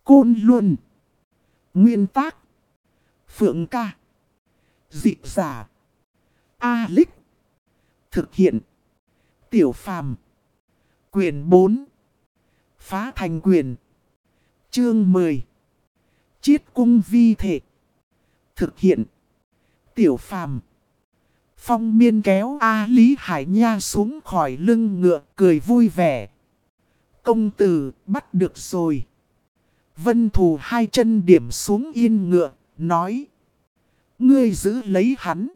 Côn Luân. Nguyên tác: Phượng Ca. Dịch giả: A-Lích. Thực hiện: Tiểu Phàm. Quyển 4. Phá thành quyền. Chương 10. Chiết cung vi thể. Thực hiện: Tiểu Phàm. Phong Miên kéo A Lý Hải Nha xuống khỏi lưng ngựa, cười vui vẻ. Công tử, bắt được rồi. Vân Thù hai chân điểm xuống yên ngựa, nói: ngươi giữ lấy hắn.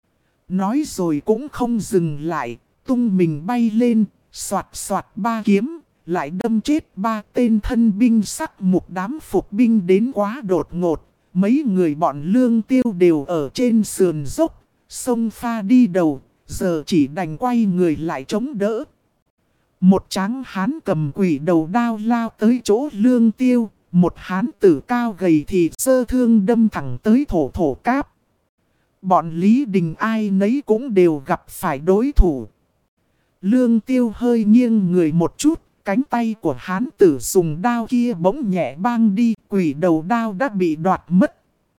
Nói rồi cũng không dừng lại, tung mình bay lên, xoạt xoạt ba kiếm, lại đâm chết ba tên thân binh sắc mục. Đám phục binh đến quá đột ngột, mấy người bọn Lương Tiêu đều ở trên sườn dốc, sông pha đi đầu, giờ chỉ đành quay người lại chống đỡ. Một tráng hán cầm quỷ đầu đao lao tới chỗ Lương Tiêu, một hán tử cao gầy thì sơ thương đâm thẳng tới Thổ Thổ Cáp. Bọn Lý Đình ai nấy cũng đều gặp phải đối thủ. Lương Tiêu hơi nghiêng người một chút, cánh tay của hán tử dùng đao kia bỗng nhẹ bang đi, quỷ đầu đao đã bị đoạt mất.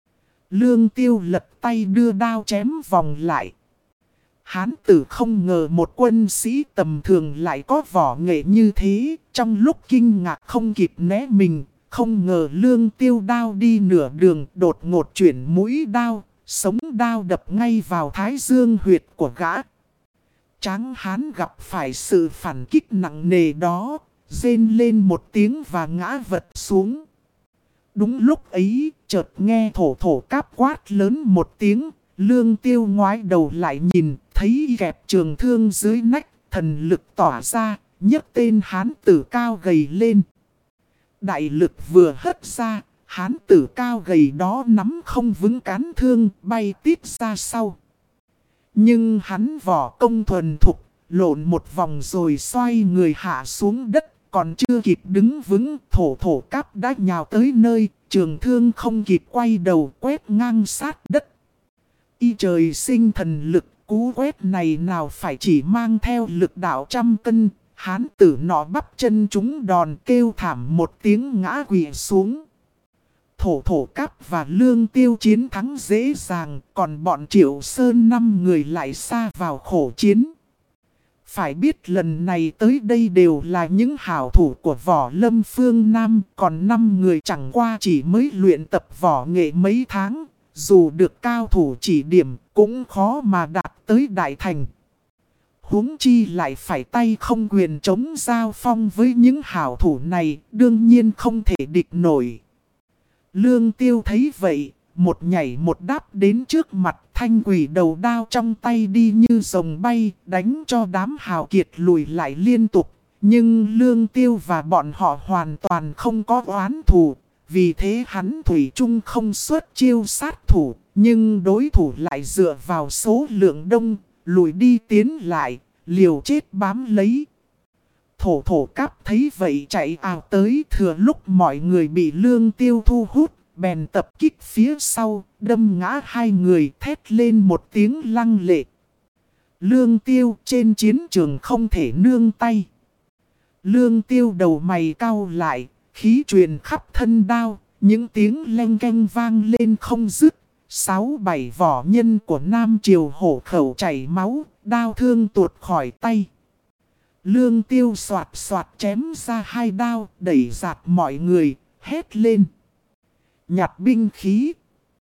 Lương Tiêu lật tay đưa đao chém vòng lại. Hán tử không ngờ một quân sĩ tầm thường lại có võ nghệ như thế, trong lúc kinh ngạc không kịp né mình, không ngờ Lương Tiêu đao đi nửa đường đột ngột chuyển mũi đao, sống đao đập ngay vào thái dương huyệt của gã. Tráng hán gặp phải sự phản kích nặng nề đó, rên lên một tiếng và ngã vật xuống. Đúng lúc ấy, chợt nghe Thổ Thổ Cáp quát lớn một tiếng, Lương Tiêu ngoái đầu lại nhìn, thấy kẹp trường thương dưới nách, thần lực tỏa ra, nhấc tên hán tử cao gầy lên. Đại lực vừa hất ra, hán tử cao gầy đó nắm không vững cán thương, bay tít ra sau. Nhưng hắn võ công thuần thục, lộn một vòng rồi xoay người hạ xuống đất, còn chưa kịp đứng vững, Thổ Thổ Cáp đã nhào tới nơi, trường thương không kịp quay đầu quét ngang sát đất. Y trời sinh thần lực, cú quét này nào phải chỉ mang theo lực đạo 100 cân, hán tử nọ bắp chân trúng đòn kêu thảm một tiếng ngã quỵ xuống. Thổ Thổ Cáp và Lương Tiêu chiến thắng dễ dàng, còn bọn Triệu Sơn 5 người lại xa vào khổ chiến. Phải biết lần này tới đây đều là những hảo thủ của Võ Lâm phương Nam, còn 5 người chẳng qua chỉ mới luyện tập võ nghệ mấy tháng, dù được cao thủ chỉ điểm cũng khó mà đạt tới đại thành. Huống chi lại phải tay không quyền chống giao phong với những hảo thủ này, đương nhiên không thể địch nổi. Lương Tiêu thấy vậy, một nhảy một đáp đến trước mặt, thanh quỷ đầu đao trong tay đi như rồng bay, đánh cho đám hào kiệt lùi lại liên tục. Nhưng Lương Tiêu và bọn họ hoàn toàn không có oán thù, vì thế hắn thủy chung không xuất chiêu sát thủ, nhưng đối thủ lại dựa vào số lượng đông, lùi đi tiến lại, liều chết bám lấy. Thổ Thổ Cáp thấy vậy chạy ào tới, thừa lúc mọi người bị Lương Tiêu thu hút, bèn tập kích phía sau, đâm ngã hai người, thét lên một tiếng lăng lệ. Lương Tiêu trên chiến trường không thể nương tay. Lương Tiêu đầu mày cau lại, khí truyền khắp thân đao, những tiếng leng keng vang lên không dứt. 6-7 võ nhân của Nam Triều hổ khẩu chảy máu, đao thương tuột khỏi tay. Lương Tiêu soạt soạt chém ra hai đao, đẩy giạt mọi người, hét lên: nhặt binh khí.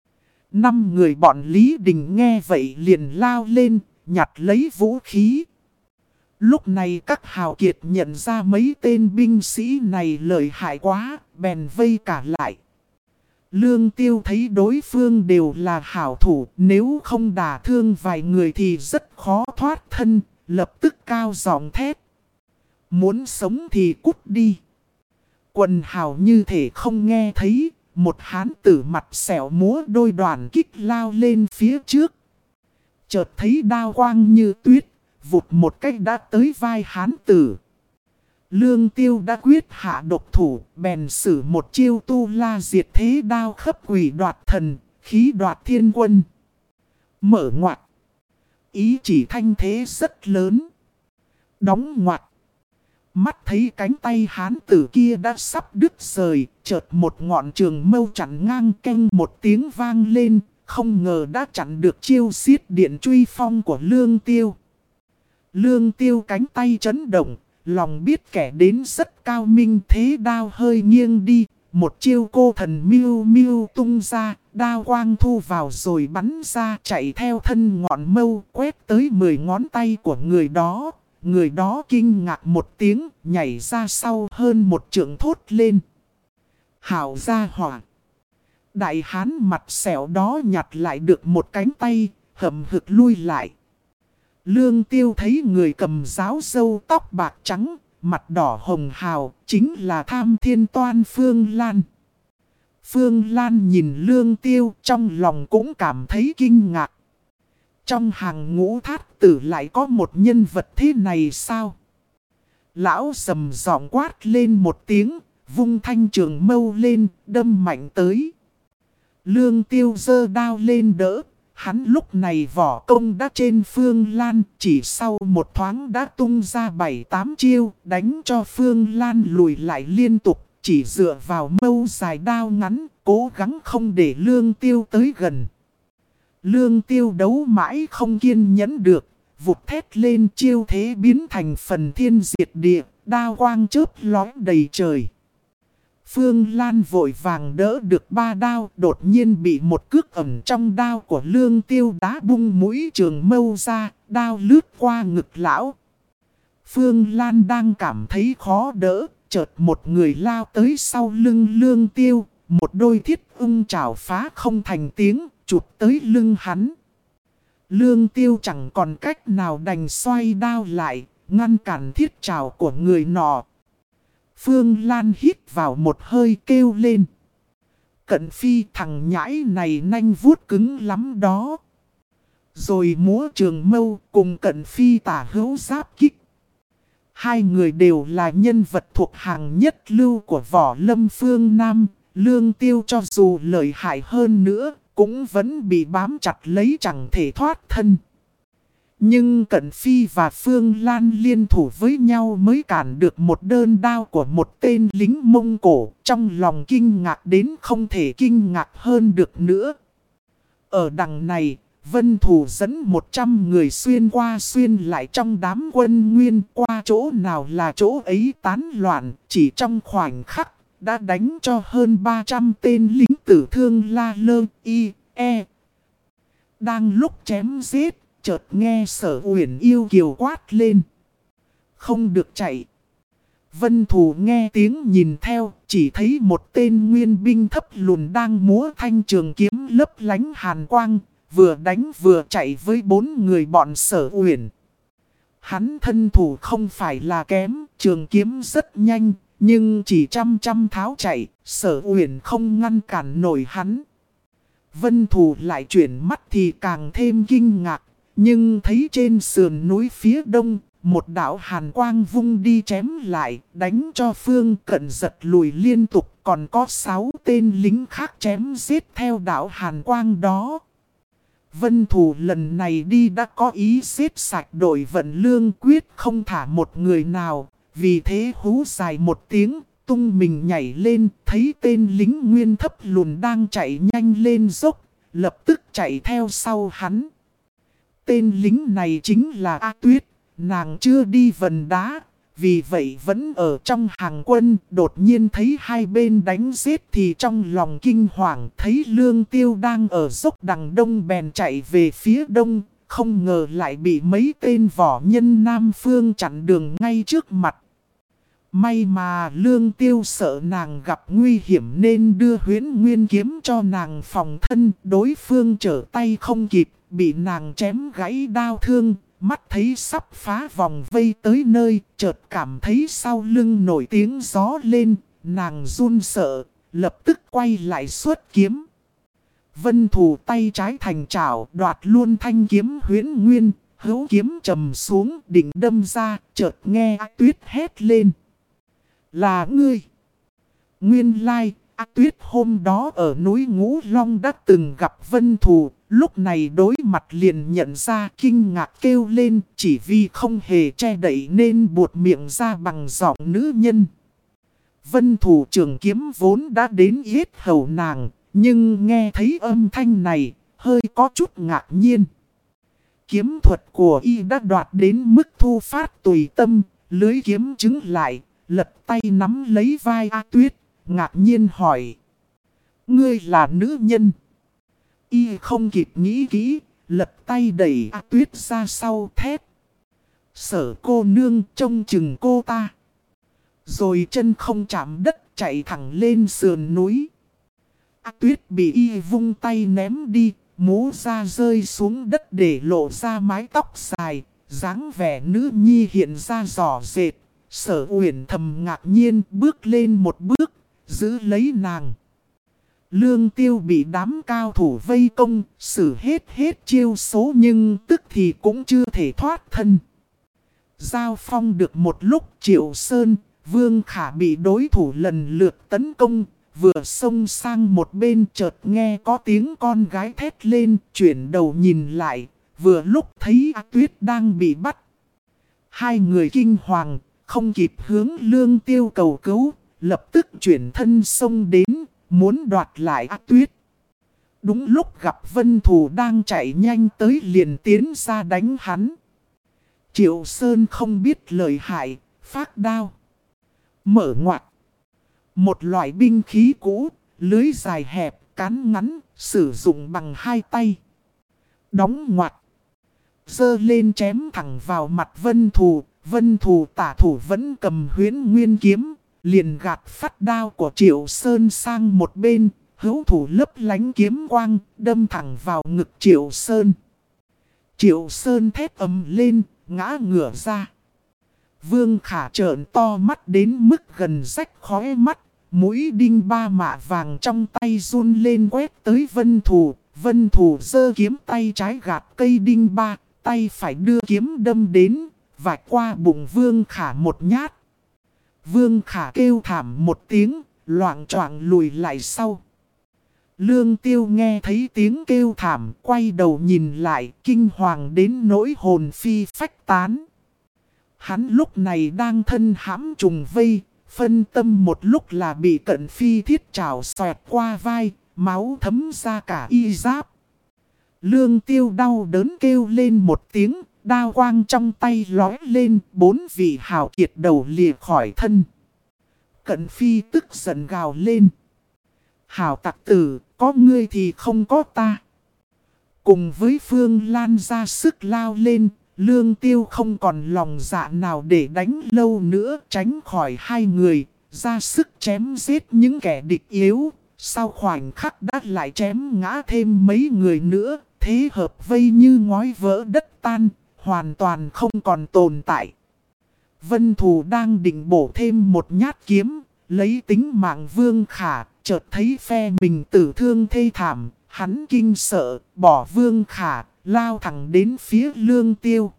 5 người bọn Lý Đình nghe vậy liền lao lên, nhặt lấy vũ khí. Lúc này các hào kiệt nhận ra mấy tên binh sĩ này lợi hại quá, bèn vây cả lại. Lương Tiêu thấy đối phương đều là hảo thủ, nếu không đả thương vài người thì rất khó thoát thân, lập tức cao giọng thét: muốn sống thì cút đi. Quần hào như thể không nghe thấy, một hán tử mặt sẹo múa đôi đoàn kích lao lên phía trước. Chợt thấy đao quang như tuyết, vụt một cách đã tới vai hán tử. Lương Tiêu đã quyết hạ độc thủ, bèn sử một chiêu tu la diệt thế đao khấp quỷ đoạt thần, khí đoạt thiên quân. Mở ngoặt. Ý chỉ thanh thế rất lớn. Đóng ngoặt. Mắt thấy cánh tay hán tử kia đã sắp đứt rời, chợt một ngọn trường mâu chặn ngang keng một tiếng vang lên, không ngờ đã chặn được chiêu xiết điện truy phong của Lương Tiêu. Lương Tiêu cánh tay chấn động, lòng biết kẻ đến rất cao minh, thế đao hơi nghiêng đi, một chiêu cô thần miêu miêu tung ra, đao quang thu vào rồi bắn ra, chạy theo thân ngọn mâu, quét tới 10 ngón tay của người đó. Người đó kinh ngạc một tiếng, nhảy ra sau hơn một trượng thốt lên: hảo gia hỏa! Đại hán mặt sẹo đó nhặt lại được một cánh tay, hậm hực lui lại. Lương Tiêu thấy người cầm giáo râu tóc bạc trắng, mặt đỏ hồng hào, chính là Tham Thiên Toan Phương Lan. Phương Lan nhìn Lương Tiêu, trong lòng cũng cảm thấy kinh ngạc. Trong hàng ngũ thát tử lại có một nhân vật thế này sao? Lão sầm giọng quát lên một tiếng, vung thanh trường mâu lên, đâm mạnh tới. Lương Tiêu giơ đao lên đỡ, hắn lúc này võ công đã trên Phương Lan, chỉ sau một thoáng đã tung ra 7-8 chiêu, đánh cho Phương Lan lùi lại liên tục, chỉ dựa vào mâu dài đao ngắn, cố gắng không để Lương Tiêu tới gần. Lương Tiêu đấu mãi không kiên nhẫn được, vụt thét lên, chiêu thế biến thành phần thiên diệt địa, đao quang chớp lóe đầy trời. Phương Lan vội vàng đỡ được 3 đao, đột nhiên bị một cước ẩn trong đao của Lương Tiêu đá bung mũi trường mâu ra, đao lướt qua ngực lão. Phương Lan đang cảm thấy khó đỡ, chợt một người lao tới sau lưng Lương Tiêu, một đôi thiết ung chảo phá không thành tiếng, chụp tới lưng hắn. Lương Tiêu chẳng còn cách nào đành xoay đao lại, ngăn cản thiết chảo của người nọ. Phương Lan hít vào một hơi kêu lên: Cận Phi, thằng nhãi này nanh vuốt cứng lắm đó. Rồi múa trường mâu cùng Cận Phi tả hữu giáp kích. Hai người đều là nhân vật thuộc hàng nhất lưu của võ lâm phương Nam. Lương Tiêu cho dù lợi hại hơn nữa, cũng vẫn bị bám chặt lấy chẳng thể thoát thân. Nhưng Cận Phi và Phương Lan liên thủ với nhau mới cản được một đơn đao của một tên lính Mông Cổ, trong lòng kinh ngạc đến không thể kinh ngạc hơn được nữa. Ở đằng này, Vân Thù dẫn 100 người xuyên qua xuyên lại trong đám quân Nguyên, qua chỗ nào là chỗ ấy tán loạn, chỉ trong khoảnh khắc đã đánh cho hơn 300 tên lính tử thương la lơ y e. Đang lúc chém giết, chợt nghe Sở Uyển yêu kiều quát lên: không được chạy. Vân Thù nghe tiếng nhìn theo, chỉ thấy một tên nguyên binh thấp lùn đang múa thanh trường kiếm lấp lánh hàn quang, vừa đánh vừa chạy với 4 người bọn Sở Uyển. Hắn thân thủ không phải là kém, trường kiếm rất nhanh, nhưng chỉ chăm tháo chạy, Sở Uyển không ngăn cản nổi hắn. Vân Thù lại chuyển mắt thì càng thêm kinh ngạc, nhưng thấy trên sườn núi phía đông, một đạo hàn quang vung đi chém lại, đánh cho Phương Cận giật lùi liên tục, còn có 6 tên lính khác chém giết theo đạo hàn quang đó. Vân Thù lần này đi đã có ý giết sạch đội vận lương, quyết không thả một người nào, vì thế hú dài một tiếng, tung mình nhảy lên, thấy tên lính nguyên thấp lùn đang chạy nhanh lên dốc, lập tức chạy theo sau hắn. Tên lính này chính là A Tuyết, nàng chưa đi vần đá, vì vậy vẫn ở trong hàng quân. Đột nhiên thấy hai bên đánh giết thì trong lòng kinh hoàng, thấy Lương Tiêu đang ở dốc đằng đông bèn chạy về phía đông, không ngờ lại bị mấy tên võ nhân Nam Phương chặn đường ngay trước mặt. May mà Lương Tiêu sợ nàng gặp nguy hiểm nên đưa Huyễn Nguyên kiếm cho nàng phòng thân, đối phương trở tay không kịp, bị nàng chém gãy đao thương, mắt thấy sắp phá vòng vây tới nơi, chợt cảm thấy sau lưng nổi tiếng gió lên, nàng run sợ, lập tức quay lại xuất kiếm. Vân Thù tay trái thành chảo, đoạt luôn thanh kiếm Huyễn Nguyên, hữu kiếm trầm xuống định đâm ra, chợt nghe A Tuyết hét lên: là ngươi! Nguyên lai, A Tuyết hôm đó ở núi Ngũ Long đã từng gặp Vân Thù, lúc này đối mặt liền nhận ra kinh ngạc kêu lên chỉ vì không hề che đậy nên buột miệng ra bằng giọng nữ nhân. Vân thủ trường kiếm vốn đã đến yết hầu nàng, nhưng nghe thấy âm thanh này, hơi có chút ngạc nhiên. Kiếm thuật của y đã đoạt đến mức thu phát tùy tâm, lưới kiếm chứng lại, lật tay nắm lấy vai A Tuyết, ngạc nhiên hỏi. Ngươi là nữ nhân. Y không kịp nghĩ kỹ, lật tay đẩy A Tuyết ra sau thét. Sở cô nương trông chừng cô ta. Rồi chân không chạm đất chạy thẳng lên sườn núi. A Tuyết bị y vung tay ném đi, mũ da rơi xuống đất để lộ ra mái tóc dài, dáng vẻ nữ nhi hiện ra rõ rệt. Sở Uyển thầm ngạc nhiên bước lên một bước, giữ lấy nàng. Lương Tiêu bị đám cao thủ vây công, xử hết chiêu số nhưng tức thì cũng chưa thể thoát thân. Giao phong được một lúc Triệu Sơn, Vương Khả bị đối thủ lần lượt tấn công, vừa xông sang một bên chợt nghe có tiếng con gái thét lên, chuyển đầu nhìn lại, vừa lúc thấy A Tuyết đang bị bắt. Hai người kinh hoàng, không kịp hướng Lương Tiêu cầu cứu, lập tức chuyển thân xông đến, muốn đoạt lại A Tuyết. Đúng lúc gặp Vân Thù đang chạy nhanh tới liền tiến ra đánh hắn. Triệu Sơn không biết lợi hại, phát đao. Mở ngoặt. Một loại binh khí cũ, lưới dài hẹp, cán ngắn, sử dụng bằng hai tay. Đóng ngoặt. Giơ lên chém thẳng vào mặt Vân Thù tả thủ vẫn cầm Huyễn Nguyên kiếm, liền gạt phát đao của Triệu Sơn sang một bên, hữu thủ lấp lánh kiếm quang, đâm thẳng vào ngực Triệu Sơn. Triệu Sơn thét ầm lên, ngã ngửa ra. Vương Khả trợn to mắt đến mức gần rách khóe mắt, mũi đinh ba mạ vàng trong tay run lên quét tới Vân Thù. Vân Thù giơ kiếm tay trái gạt cây đinh ba, tay phải đưa kiếm đâm đến, vạch qua bụng Vương Khả một nhát. Vương Khả kêu thảm một tiếng, loạng choạng lùi lại sau. Lương Tiêu nghe thấy tiếng kêu thảm, quay đầu nhìn lại, kinh hoàng đến nỗi hồn phi phách tán. Hắn lúc này đang thân hãm trùng vây, phân tâm một lúc là bị Cận Phi thiết trảo xoẹt qua vai, máu thấm ra cả y giáp. Lương Tiêu đau đớn kêu lên một tiếng, đao quang trong tay lóe lên, 4 vị hào kiệt đầu lìa khỏi thân. Cận Phi tức giận gào lên. Hào tặc tử, có ngươi thì không có ta. Cùng với Phương Lan ra sức lao lên, Lương Tiêu không còn lòng dạ nào để đánh lâu nữa, tránh khỏi hai người, ra sức chém giết những kẻ địch yếu. Sau khoảnh khắc đã lại chém ngã thêm mấy người nữa, thế hợp vây như ngói vỡ đất tan, hoàn toàn không còn tồn tại. Vân Thù đang định bổ thêm một nhát kiếm, lấy tính mạng Vương Khả, chợt thấy phe mình tử thương thê thảm, hắn kinh sợ, bỏ Vương Khả, lao thẳng đến phía Lương Tiêu.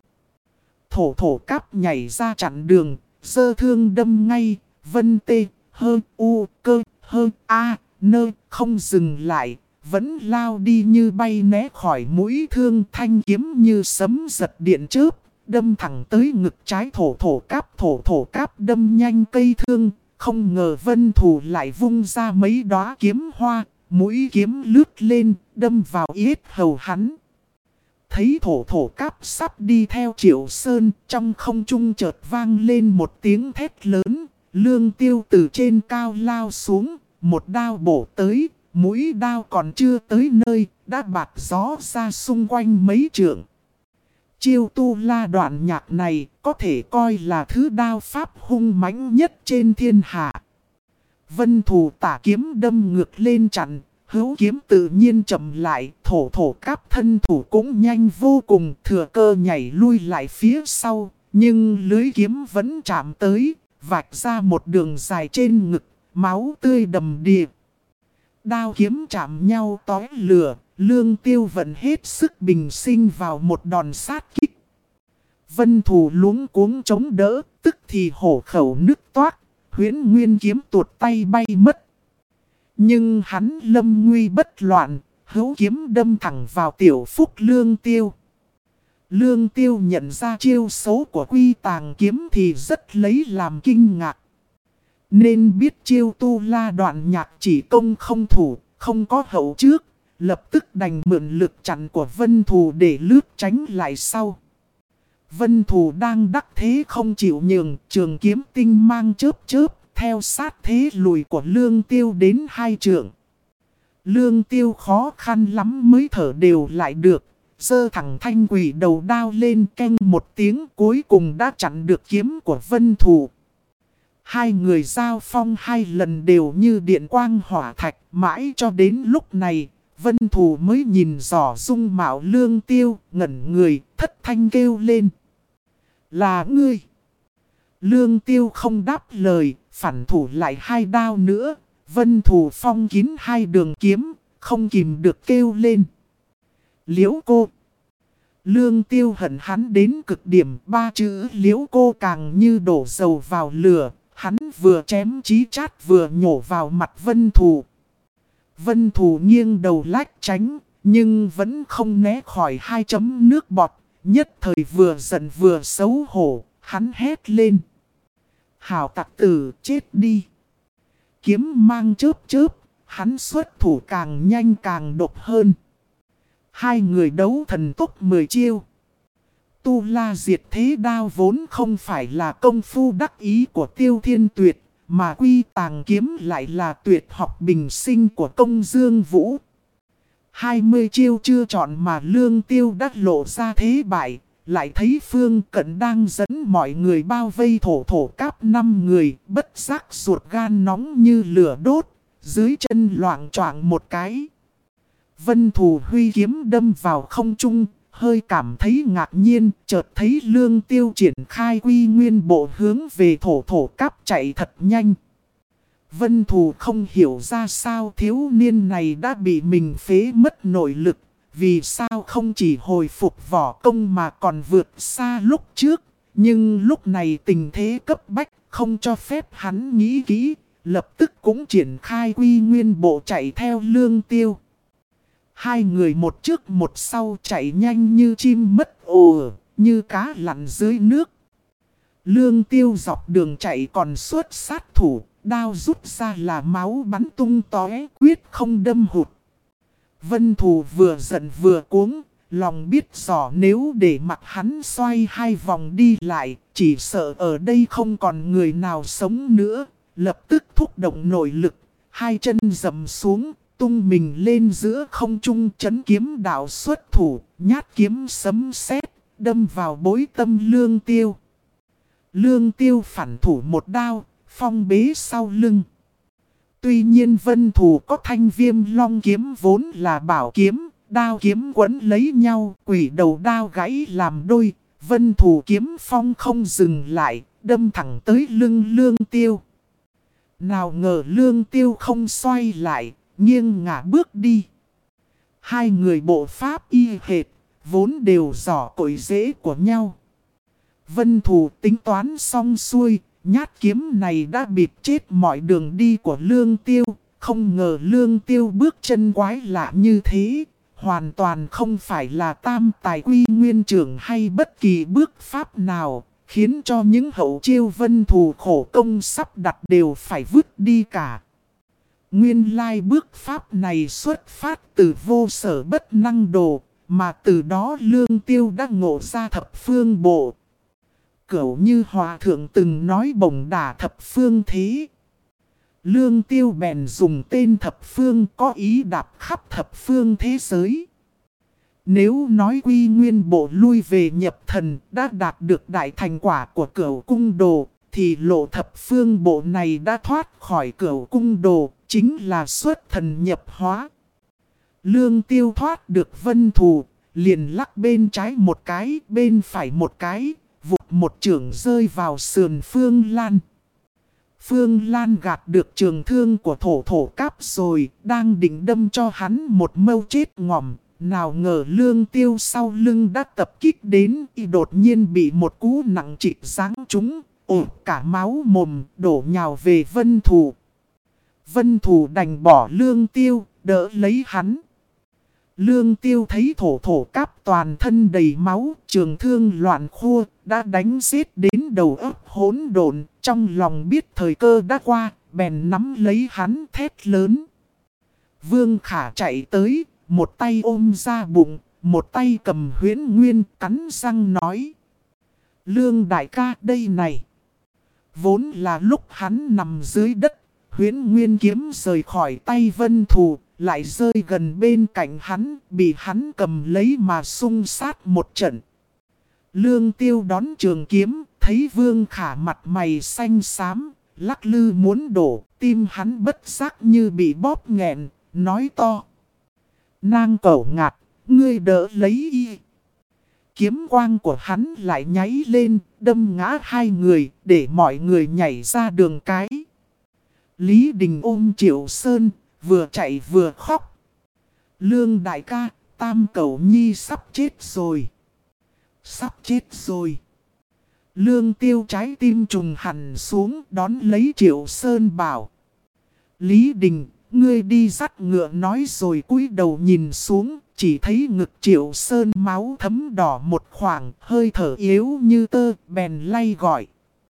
Thổ cáp nhảy ra chặn đường, giơ thương đâm ngay, Vân Tê, Hơ, U, Cơ, Hơ, A, Nơ, không dừng lại, vẫn lao đi như bay né khỏi mũi thương, thanh kiếm như sấm giật điện chớp, đâm thẳng tới ngực trái thổ cáp đâm nhanh cây thương. Không ngờ Vân Thù lại vung ra mấy đóa kiếm hoa, mũi kiếm lướt lên, đâm vào yết hầu hắn. Thấy thổ cáp sắp đi theo Triệu Sơn, trong không trung chợt vang lên một tiếng thét lớn. Lương Tiêu từ trên cao lao xuống, một đao bổ tới, mũi đao còn chưa tới nơi, đã bạt gió ra xung quanh mấy trượng. Chiêu tu la đoạn nhạc này có thể coi là thứ đao pháp hung mãnh nhất trên thiên hạ. Vân Thù tả kiếm đâm ngược lên chặn, hữu kiếm tự nhiên chậm lại, thổ cáp thân thủ cũng nhanh vô cùng, thừa cơ nhảy lui lại phía sau, nhưng lưới kiếm vẫn chạm tới, vạch ra một đường dài trên ngực, máu tươi đầm đìa. Đao kiếm chạm nhau tóe lửa, Lương Tiêu vận hết sức bình sinh vào một đòn sát kích. Vân Thù luống cuống chống đỡ, tức thì hổ khẩu nứt toác, Huyễn Nguyên kiếm tuột tay bay mất. Nhưng hắn lâm nguy bất loạn, hữu kiếm đâm thẳng vào tiểu phúc Lương Tiêu. Lương Tiêu nhận ra chiêu số của Quy Tàng kiếm thì rất lấy làm kinh ngạc. Nên biết chiêu Tu La Đoạn Nhạc chỉ công không thủ, không có hậu trước, lập tức đành mượn lực chặn của Vân Thù để lướt tránh lại sau. Vân Thù đang đắc thế không chịu nhường, trường kiếm tinh mang chớp chớp, theo sát thế lùi của Lương Tiêu đến 2 trượng. Lương Tiêu khó khăn lắm mới thở đều lại được, giơ thẳng thanh quỷ đầu đao lên canh một tiếng, cuối cùng đã chặn được kiếm của Vân Thù. Hai người giao phong 2 lần đều như điện quang hỏa thạch, mãi cho đến lúc này, Vân Thù mới nhìn rõ dung mạo Lương Tiêu, ngẩn người, thất thanh kêu lên. Là ngươi! Lương Tiêu không đáp lời, phản thủ lại 2 đao nữa. Vân Thù phong kín 2 đường kiếm, không kìm được kêu lên. Liễu cô! Lương Tiêu hận hắn đến cực điểm, 3 chữ liễu cô càng như đổ dầu vào lửa. Hắn vừa chém chí chát vừa nhổ vào mặt Vân Thù. Vân Thù nghiêng đầu lách tránh, nhưng vẫn không né khỏi 2 chấm nước bọt. Nhất thời vừa giận vừa xấu hổ, hắn hét lên. Hảo tặc tử, chết đi! Kiếm mang chớp chớp, hắn xuất thủ càng nhanh càng độc hơn. 2 người đấu thần tốc 10 chiêu. Tu La diệt thế đao vốn không phải là công phu đắc ý của Tiêu Thiên Tuyệt, mà Quy Tàng kiếm lại là tuyệt học bình sinh của Công Dương Vũ. 20 chiêu chưa chọn mà Lương Tiêu đã lộ ra thế bại, lại thấy Phương Cận đang dẫn mọi người bao vây thổ cáp 5 người, bất giác ruột gan nóng như lửa đốt, dưới chân loạng choạng một cái. Vân Thù huy kiếm đâm vào không trung, hơi cảm thấy ngạc nhiên, chợt thấy Lương Tiêu triển khai quy nguyên bộ hướng về thổ cáp chạy thật nhanh. Vân Thù không hiểu ra sao thiếu niên này đã bị mình phế mất nội lực, vì sao không chỉ hồi phục võ công mà còn vượt xa lúc trước. Nhưng lúc này tình thế cấp bách, không cho phép hắn nghĩ kỹ, lập tức cũng triển khai quy nguyên bộ chạy theo Lương Tiêu. 2 người một trước một sau chạy nhanh như chim mất ồ, như cá lặn dưới nước. Lương Tiêu dọc đường chạy còn xuất sát thủ, đao rút ra là máu bắn tung tóe, quyết không đâm hụt. Vân Thù vừa giận vừa cuống, lòng biết rõ nếu để mặc hắn xoay 2 vòng đi lại, chỉ sợ ở đây không còn người nào sống nữa. Lập tức thúc động nội lực, 2 chân dầm xuống, tung mình lên giữa không trung chấn kiếm đạo xuất thủ, nhát kiếm sấm sét, đâm vào bối tâm Lương Tiêu. Lương Tiêu phản thủ một đao, phong bế sau lưng. Tuy nhiên Vân Thù có thanh Viêm Long kiếm vốn là bảo kiếm, đao kiếm quấn lấy nhau, quỷ đầu đao gãy làm đôi. Vân Thù kiếm phong không dừng lại, đâm thẳng tới lưng Lương Tiêu. Nào ngờ Lương Tiêu không xoay lại, nghiêng ngả bước đi. 2 người bộ pháp y hệt, vốn đều giỏ cội rễ của nhau. Vân Thù tính toán xong xuôi, nhát kiếm này đã bịt chết mọi đường đi của Lương Tiêu. Không ngờ Lương Tiêu bước chân quái lạ như thế, hoàn toàn không phải là tam tài quy nguyên trưởng hay bất kỳ bước pháp nào, khiến cho những hậu chiêu Vân Thù khổ công sắp đặt đều phải vứt đi cả. Nguyên lai bước pháp này xuất phát từ vô sở bất năng đồ, mà từ đó Lương Tiêu đã ngộ ra thập phương bộ. Cửu như hòa thượng từng nói bổng đả thập phương thế. Lương Tiêu bèn dùng tên thập phương có ý đạp khắp thập phương thế giới. Nếu nói quy nguyên bộ lui về nhập thần đã đạt được đại thành quả của cửu cung đồ, thì lộ thập phương bộ này đã thoát khỏi cửu cung đồ, chính là xuất thần nhập hóa. Lương Tiêu thoát được Vân Thù, liền lắc bên trái một cái, bên phải một cái, vụt một chưởng rơi vào sườn Phương Lan. Phương Lan gạt được trường thương của thổ cáp rồi, đang định đâm cho hắn một mâu chết ngòm. Nào ngờ Lương Tiêu sau lưng đã tập kích đến, y đột nhiên bị một cú nặng trịch giáng trúng, cả máu mồm đổ nhào về Vân Thù. Vân Thù đành bỏ Lương Tiêu, đỡ lấy hắn. Lương Tiêu thấy thổ thổ cáp toàn thân đầy máu, trường thương loạn khua, đã đánh giết đến đầu óc hỗn độn, trong lòng biết thời cơ đã qua, bèn nắm lấy hắn thét lớn. Vương Khả chạy tới, một tay ôm ra bụng, một tay cầm huyễn nguyên cắn răng nói. Lương đại ca đây này. Vốn là lúc hắn nằm dưới đất, huyễn nguyên kiếm rời khỏi tay Vân Thù, lại rơi gần bên cạnh hắn, bị hắn cầm lấy mà xung sát một trận. Lương Tiêu đón trường kiếm, thấy Vương Khả mặt mày xanh xám, lắc lư muốn đổ, tim hắn bất giác như bị bóp nghẹn, nói to. Nang cẩu ngạt, ngươi đỡ lấy y. Kiếm quang của hắn lại nháy lên, đâm ngã hai người, để mọi người nhảy ra đường cái. Lý Đình ôm Triệu Sơn, vừa chạy vừa khóc. Lương đại ca, Tam Cẩu Nhi sắp chết rồi. Sắp chết rồi. Lương Tiêu trái tim trùng hẳn xuống đón lấy Triệu Sơn bảo. Lý Đình, ngươi đi dắt ngựa nói rồi cúi đầu nhìn xuống, chỉ thấy ngực Triệu Sơn máu thấm đỏ một khoảng, hơi thở yếu như tơ, bèn lay gọi.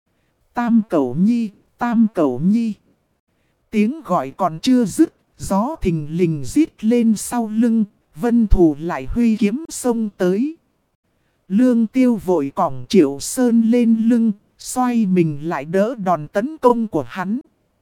Tam Cẩu Nhi, Tam Cẩu Nhi. Tiếng gọi còn chưa dứt, gió thình lình rít lên sau lưng, Vân Thù lại huy kiếm xông tới. Lương Tiêu vội cõng Triệu Sơn lên lưng, xoay mình lại đỡ đòn tấn công của hắn.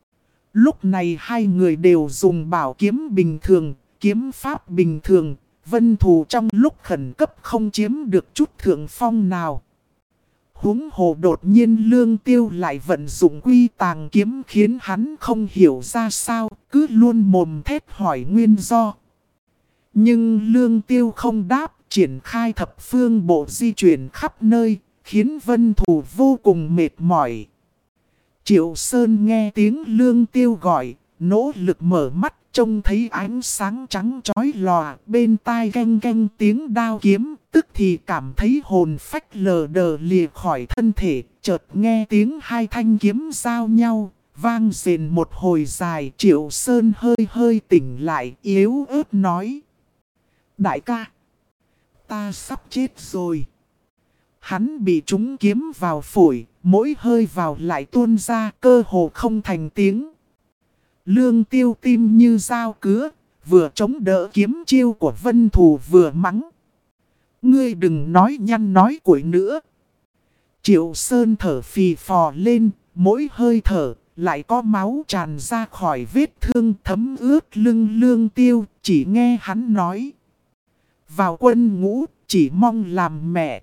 Lúc này hai người đều dùng bảo kiếm bình thường, kiếm pháp bình thường, Vân Thù trong lúc khẩn cấp không chiếm được chút thượng phong nào. Huống hồ đột nhiên Lương Tiêu lại vận dụng quy tàng kiếm khiến hắn không hiểu ra sao, cứ luôn mồm thét hỏi nguyên do. Nhưng Lương Tiêu không đáp, triển khai thập phương bộ di chuyển khắp nơi, khiến Vân Thù vô cùng mệt mỏi. Triệu Sơn nghe tiếng Lương Tiêu gọi, nỗ lực mở mắt, trông thấy ánh sáng trắng chói lòa, bên tai canh canh tiếng đao kiếm, tức thì cảm thấy hồn phách lờ đờ lìa khỏi thân thể, chợt nghe tiếng hai thanh kiếm giao nhau, vang rền một hồi dài. Triệu Sơn hơi hơi tỉnh lại, yếu ớt nói. Đại ca, ta sắp chết rồi. Hắn bị trúng kiếm vào phổi, mỗi hơi vào lại tuôn ra, cơ hồ không thành tiếng. Lương Tiêu tim như dao cứa, vừa chống đỡ kiếm chiêu của Vân Thù vừa mắng. Ngươi đừng nói nhăn nói cuội nữa. Triệu Sơn thở phì phò lên, mỗi hơi thở, lại có máu tràn ra khỏi vết thương thấm ướt lưng Lương Tiêu, chỉ nghe hắn nói. Vào quân ngũ, chỉ mong làm mẹ.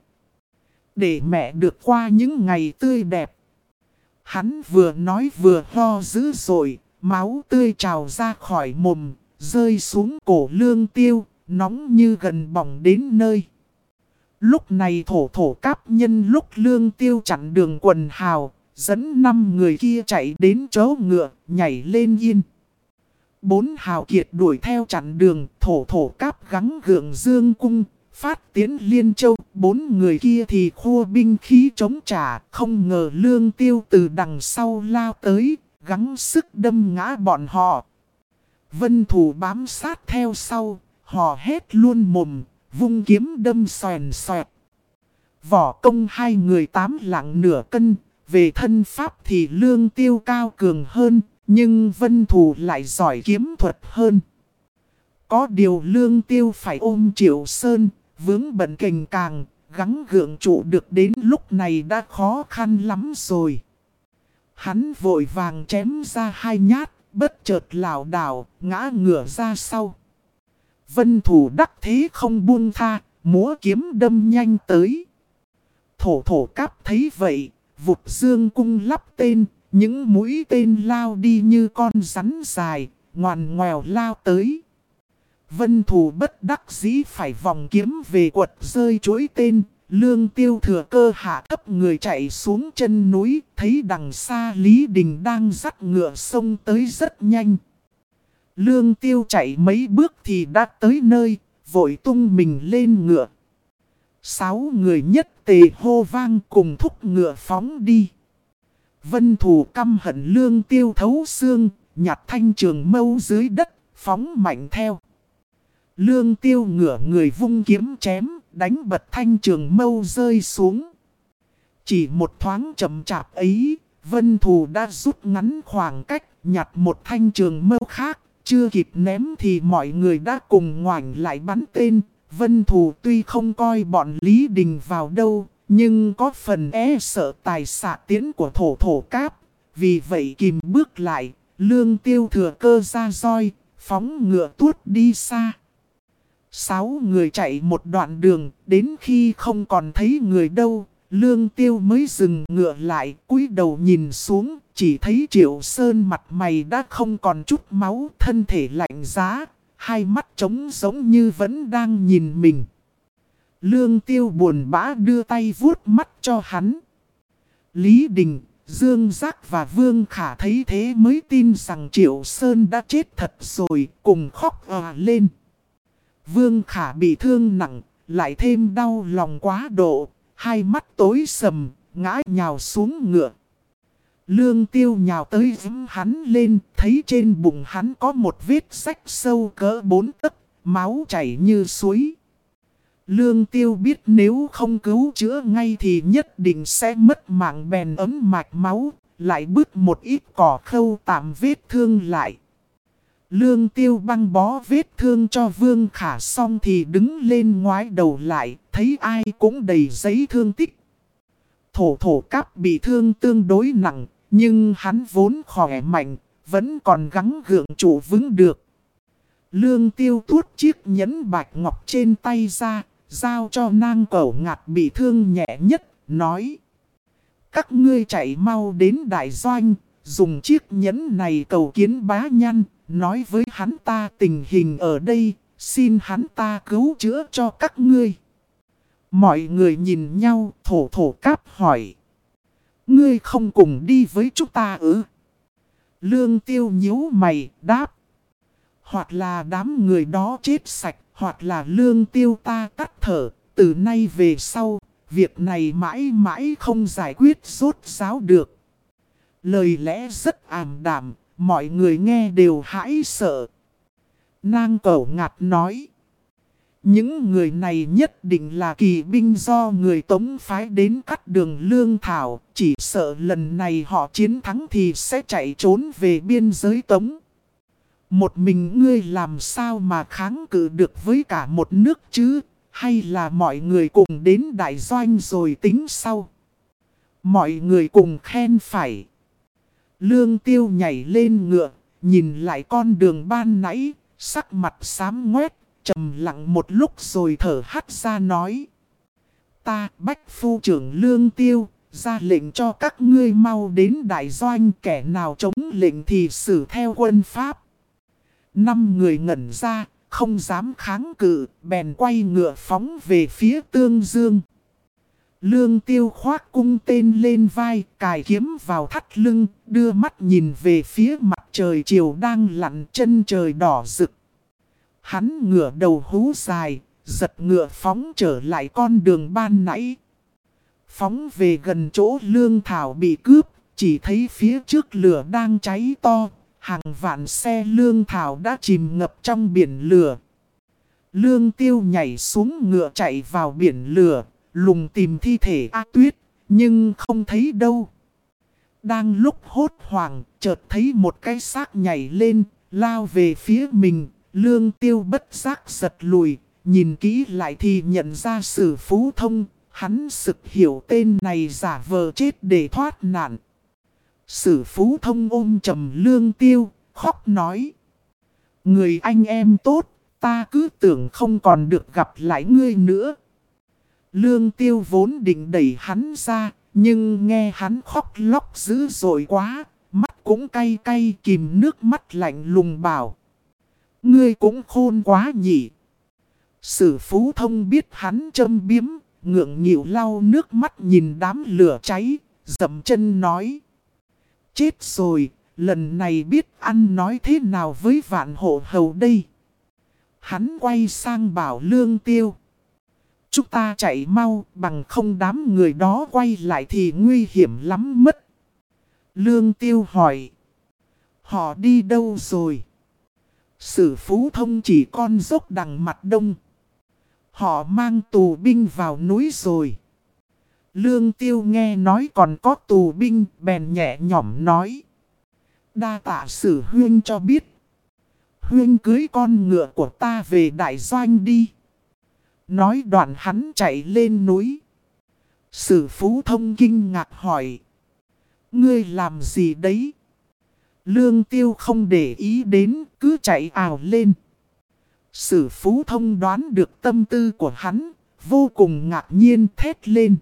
Để mẹ được qua những ngày tươi đẹp. Hắn vừa nói vừa ho dữ dội, máu tươi trào ra khỏi mồm, rơi xuống cổ Lương Tiêu, nóng như gần bỏng đến nơi. Lúc này thổ thổ cáp nhân lúc Lương Tiêu chặn đường quần hào, dẫn 5 người kia chạy đến chỗ ngựa, nhảy lên yên. 4 hào kiệt đuổi theo chặn đường, thổ thổ cáp gắng gượng dương cung, phát tiến Liên Châu. 4 người kia thì khua binh khí chống trả, không ngờ Lương Tiêu từ đằng sau lao tới, gắng sức đâm ngã bọn họ. Vân Thù bám sát theo sau, họ hét luôn mồm, vung kiếm đâm xoèn xoẹt. Võ công hai người 8 lạng nửa cân, về thân pháp thì Lương Tiêu cao cường hơn, nhưng Vân Thù lại giỏi kiếm thuật hơn. Có điều Lương Tiêu phải ôm Triệu Sơn, vướng bận kềnh càng, gắng gượng trụ được đến lúc này đã khó khăn lắm rồi. Hắn vội vàng chém ra 2 nhát, bất chợt lảo đảo, ngã ngửa ra sau. Vân Thù đắc thế không buông tha, múa kiếm đâm nhanh tới. Thổ thổ cáp thấy vậy, vụt dương cung lắp tên, những mũi tên lao đi như con rắn dài, ngoằn ngoèo lao tới. Vân Thù bất đắc dĩ phải vòng kiếm về quật rơi chuỗi tên. Lương Tiêu thừa cơ hạ thấp người chạy xuống chân núi, thấy đằng xa Lý Đình đang dắt ngựa xông tới rất nhanh. Lương Tiêu chạy mấy bước thì đã tới nơi, vội tung mình lên ngựa. 6 người nhất tề hô vang cùng thúc ngựa phóng đi. Vân Thù căm hận Lương Tiêu thấu xương, nhặt thanh trường mâu dưới đất, phóng mạnh theo. Lương Tiêu ngửa người vung kiếm chém, đánh bật thanh trường mâu rơi xuống. Chỉ một thoáng chậm chạp ấy, Vân Thù đã rút ngắn khoảng cách, nhặt một thanh trường mâu khác. Chưa kịp ném thì mọi người đã cùng ngoảnh lại bắn tên. Vân Thù tuy không coi bọn Lý Đình vào đâu, nhưng có phần e sợ tài xạ tiến của thổ cáp. Vì vậy kìm bước lại, Lương Tiêu thừa cơ ra roi, phóng ngựa tuốt đi xa. 6 người chạy một đoạn đường, đến khi không còn thấy người đâu, Lương Tiêu mới dừng ngựa lại, cúi đầu nhìn xuống, chỉ thấy Triệu Sơn mặt mày đã không còn chút máu, thân thể lạnh giá, hai mắt trống giống như vẫn đang nhìn mình. Lương Tiêu buồn bã đưa tay vuốt mắt cho hắn. Lý Đình, Dương Giác và Vương Khả thấy thế mới tin rằng Triệu Sơn đã chết thật rồi, cùng khóc lên. Vương Khả bị thương nặng, lại thêm đau lòng quá độ, hai mắt tối sầm, ngã nhào xuống ngựa. Lương Tiêu nhào tới giẫm hắn lên, thấy trên bụng hắn có một vết rách sâu cỡ 4 tấc, máu chảy như suối. Lương Tiêu biết nếu không cứu chữa ngay thì nhất định sẽ mất mạng, bèn ấm mạch máu, lại bứt một ít cỏ khâu tạm vết thương lại. Lương Tiêu băng bó vết thương cho Vương Khả xong thì đứng lên ngoái đầu lại, thấy ai cũng đầy giấy thương tích. Thổ cáp bị thương tương đối nặng, nhưng hắn vốn khỏe mạnh, vẫn còn gắng gượng trụ vững được. Lương Tiêu tuốt chiếc nhẫn bạch ngọc trên tay ra, giao cho Nang Cẩu Ngạt bị thương nhẹ nhất, nói: các ngươi chạy mau đến đại doanh, dùng chiếc nhẫn này cầu kiến bá nhăn, nói với hắn ta tình hình ở đây, xin hắn ta cứu chữa cho các ngươi. Mọi người nhìn nhau, thổ cáp hỏi: ngươi không cùng đi với chúng ta ư? Lương Tiêu nhíu mày, đáp: hoặc là đám người đó chết sạch, hoặc là Lương Tiêu ta tắt thở, từ nay về sau, việc này mãi mãi không giải quyết rốt ráo được. Lời lẽ rất ảm đạm, mọi người nghe đều hãi sợ. Nang Cẩu Ngạt nói: những người này nhất định là kỳ binh do người Tống phái đến cắt đường lương thảo, chỉ sợ lần này họ chiến thắng thì sẽ chạy trốn về biên giới Tống. Một mình ngươi làm sao mà kháng cự được với cả một nước chứ, hay là mọi người cùng đến đại doanh rồi tính sau? Mọi người cùng khen phải. Lương Tiêu nhảy lên ngựa, nhìn lại con đường ban nãy, sắc mặt xám ngoét, trầm lặng một lúc rồi thở hắt ra nói: ta Bách Phu trưởng Lương Tiêu, ra lệnh cho các ngươi mau đến đại doanh, kẻ nào chống lệnh thì xử theo quân pháp. 5 người ngẩn ra, không dám kháng cự, bèn quay ngựa phóng về phía Tương Dương. Lương Tiêu khoác cung tên lên vai, cài kiếm vào thắt lưng, đưa mắt nhìn về phía mặt trời chiều đang lặn, chân trời đỏ rực. Hắn ngửa đầu hú dài, giật ngựa phóng trở lại con đường ban nãy. Phóng về gần chỗ lương thảo bị cướp, chỉ thấy phía trước lửa đang cháy to, hàng vạn xe lương thảo đã chìm ngập trong biển lửa. Lương Tiêu nhảy xuống ngựa chạy vào biển lửa, lùng tìm thi thể A Tuyết, nhưng không thấy đâu. Đang lúc hốt hoảng, chợt thấy một cái xác nhảy lên, lao về phía mình. Lương Tiêu bất giác giật lùi, nhìn kỹ lại thì nhận ra Sử Phú Thông. Hắn sực hiểu tên này giả vờ chết để thoát nạn. Sử Phú Thông ôm chầm Lương Tiêu, khóc nói: người anh em tốt, ta cứ tưởng không còn được gặp lại ngươi nữa. Lương Tiêu vốn định đẩy hắn ra, nhưng nghe hắn khóc lóc dữ dội quá, mắt cũng cay cay, kìm nước mắt lạnh lùng bảo: ngươi cũng khôn quá nhỉ. Sử Phú Thông biết hắn châm biếm, ngượng nghịu lau nước mắt nhìn đám lửa cháy, dậm chân nói: chết rồi, lần này biết ăn nói thế nào với Vạn Hộ Hầu đây. Hắn quay sang bảo Lương Tiêu: chúng ta chạy mau, bằng không đám người đó quay lại thì nguy hiểm lắm mất. Lương Tiêu hỏi: họ đi đâu rồi? Sử Phú Thông chỉ con dốc đằng mặt đông. Họ mang tù binh vào núi rồi. Lương Tiêu nghe nói còn có tù binh, bèn nhẹ nhõm nói. Đa tạ Sử huynh cho biết. Huynh cưới con ngựa của ta về đại doanh đi. Nói đoạn hắn chạy lên núi. Sử Phú Thông kinh ngạc hỏi. Ngươi làm gì đấy? Lương Tiêu không để ý đến, cứ chạy ào lên. Sử Phú Thông đoán được tâm tư của hắn, vô cùng ngạc nhiên thét lên.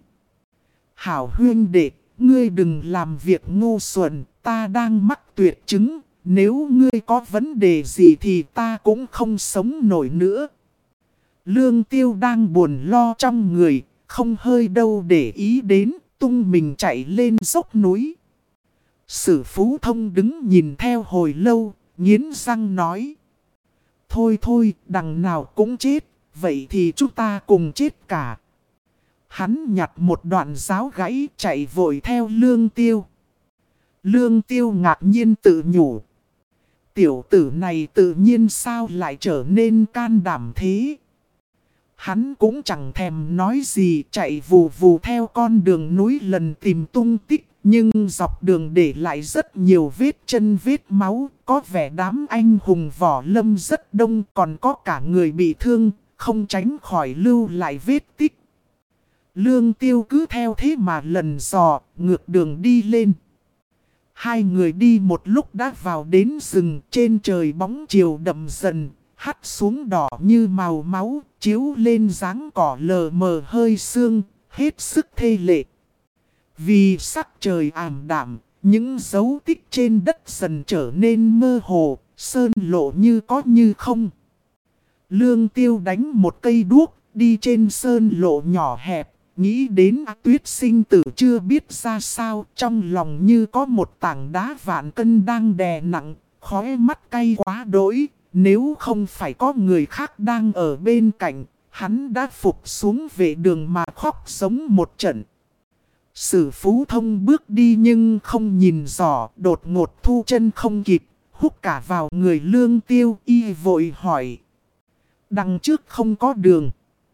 Hảo huynh đệ, ngươi đừng làm việc ngu xuẩn, ta đang mắc tuyệt chứng. Nếu ngươi có vấn đề gì thì ta cũng không sống nổi nữa. Lương Tiêu đang buồn lo trong người, không hơi đâu để ý đến, tung mình chạy lên dốc núi. Sử Phú Thông đứng nhìn theo hồi lâu, nghiến răng nói. Thôi thôi, đằng nào cũng chết, vậy thì chúng ta cùng chết cả. Hắn nhặt một đoạn giáo gãy chạy vội theo Lương Tiêu. Lương Tiêu ngạc nhiên tự nhủ. Tiểu tử này tự nhiên sao lại trở nên can đảm thế? Hắn cũng chẳng thèm nói gì, chạy vù vù theo con đường núi lần tìm tung tích. Nhưng dọc đường để lại rất nhiều vết chân vết máu, có vẻ đám anh hùng võ lâm rất đông, còn có cả người bị thương, không tránh khỏi lưu lại vết tích. Lương Tiêu cứ theo thế mà lần dò, ngược đường đi lên. Hai người đi một lúc đã vào đến rừng, trên trời bóng chiều đậm dần, hắt xuống đỏ như màu máu, chiếu lên dáng cỏ lờ mờ hơi sương, hết sức thê lệ. Vì sắc trời ảm đạm, những dấu tích trên đất dần trở nên mơ hồ, sơn lộ như có như không. Lương Tiêu đánh một cây đuốc, đi trên sơn lộ nhỏ hẹp, nghĩ đến Tuyết sinh tử chưa biết ra sao, trong lòng như có một tảng đá vạn cân đang đè nặng, khóe mắt cay quá đỗi, nếu không phải có người khác đang ở bên cạnh, hắn đã phục xuống vệ đường mà khóc sống một trận. Sử Phú Thông bước đi nhưng không nhìn rõ, đột ngột thu chân không kịp, húc cả vào người Lương Tiêu, y vội hỏi. Đằng trước không có đường.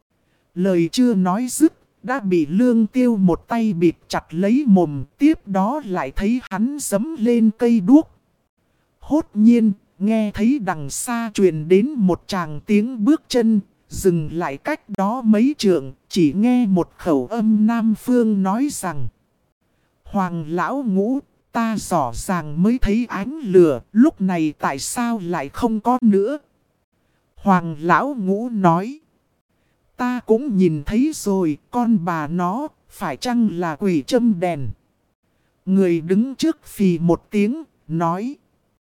Lời chưa nói dứt, đã bị Lương Tiêu một tay bịt chặt lấy mồm, tiếp đó lại thấy hắn giẫm lên cây đuốc. Hốt nhiên, nghe thấy đằng xa truyền đến một tràng tiếng bước chân, dừng lại cách đó mấy trượng, chỉ nghe một khẩu âm Nam Phương nói rằng. Hoàng lão Ngũ, ta rõ ràng mới thấy ánh lửa, lúc này tại sao lại không có nữa? Hoàng lão Ngũ nói. Ta cũng nhìn thấy rồi, con bà nó, phải chăng là quỷ châm đèn? Người đứng trước phì một tiếng, nói.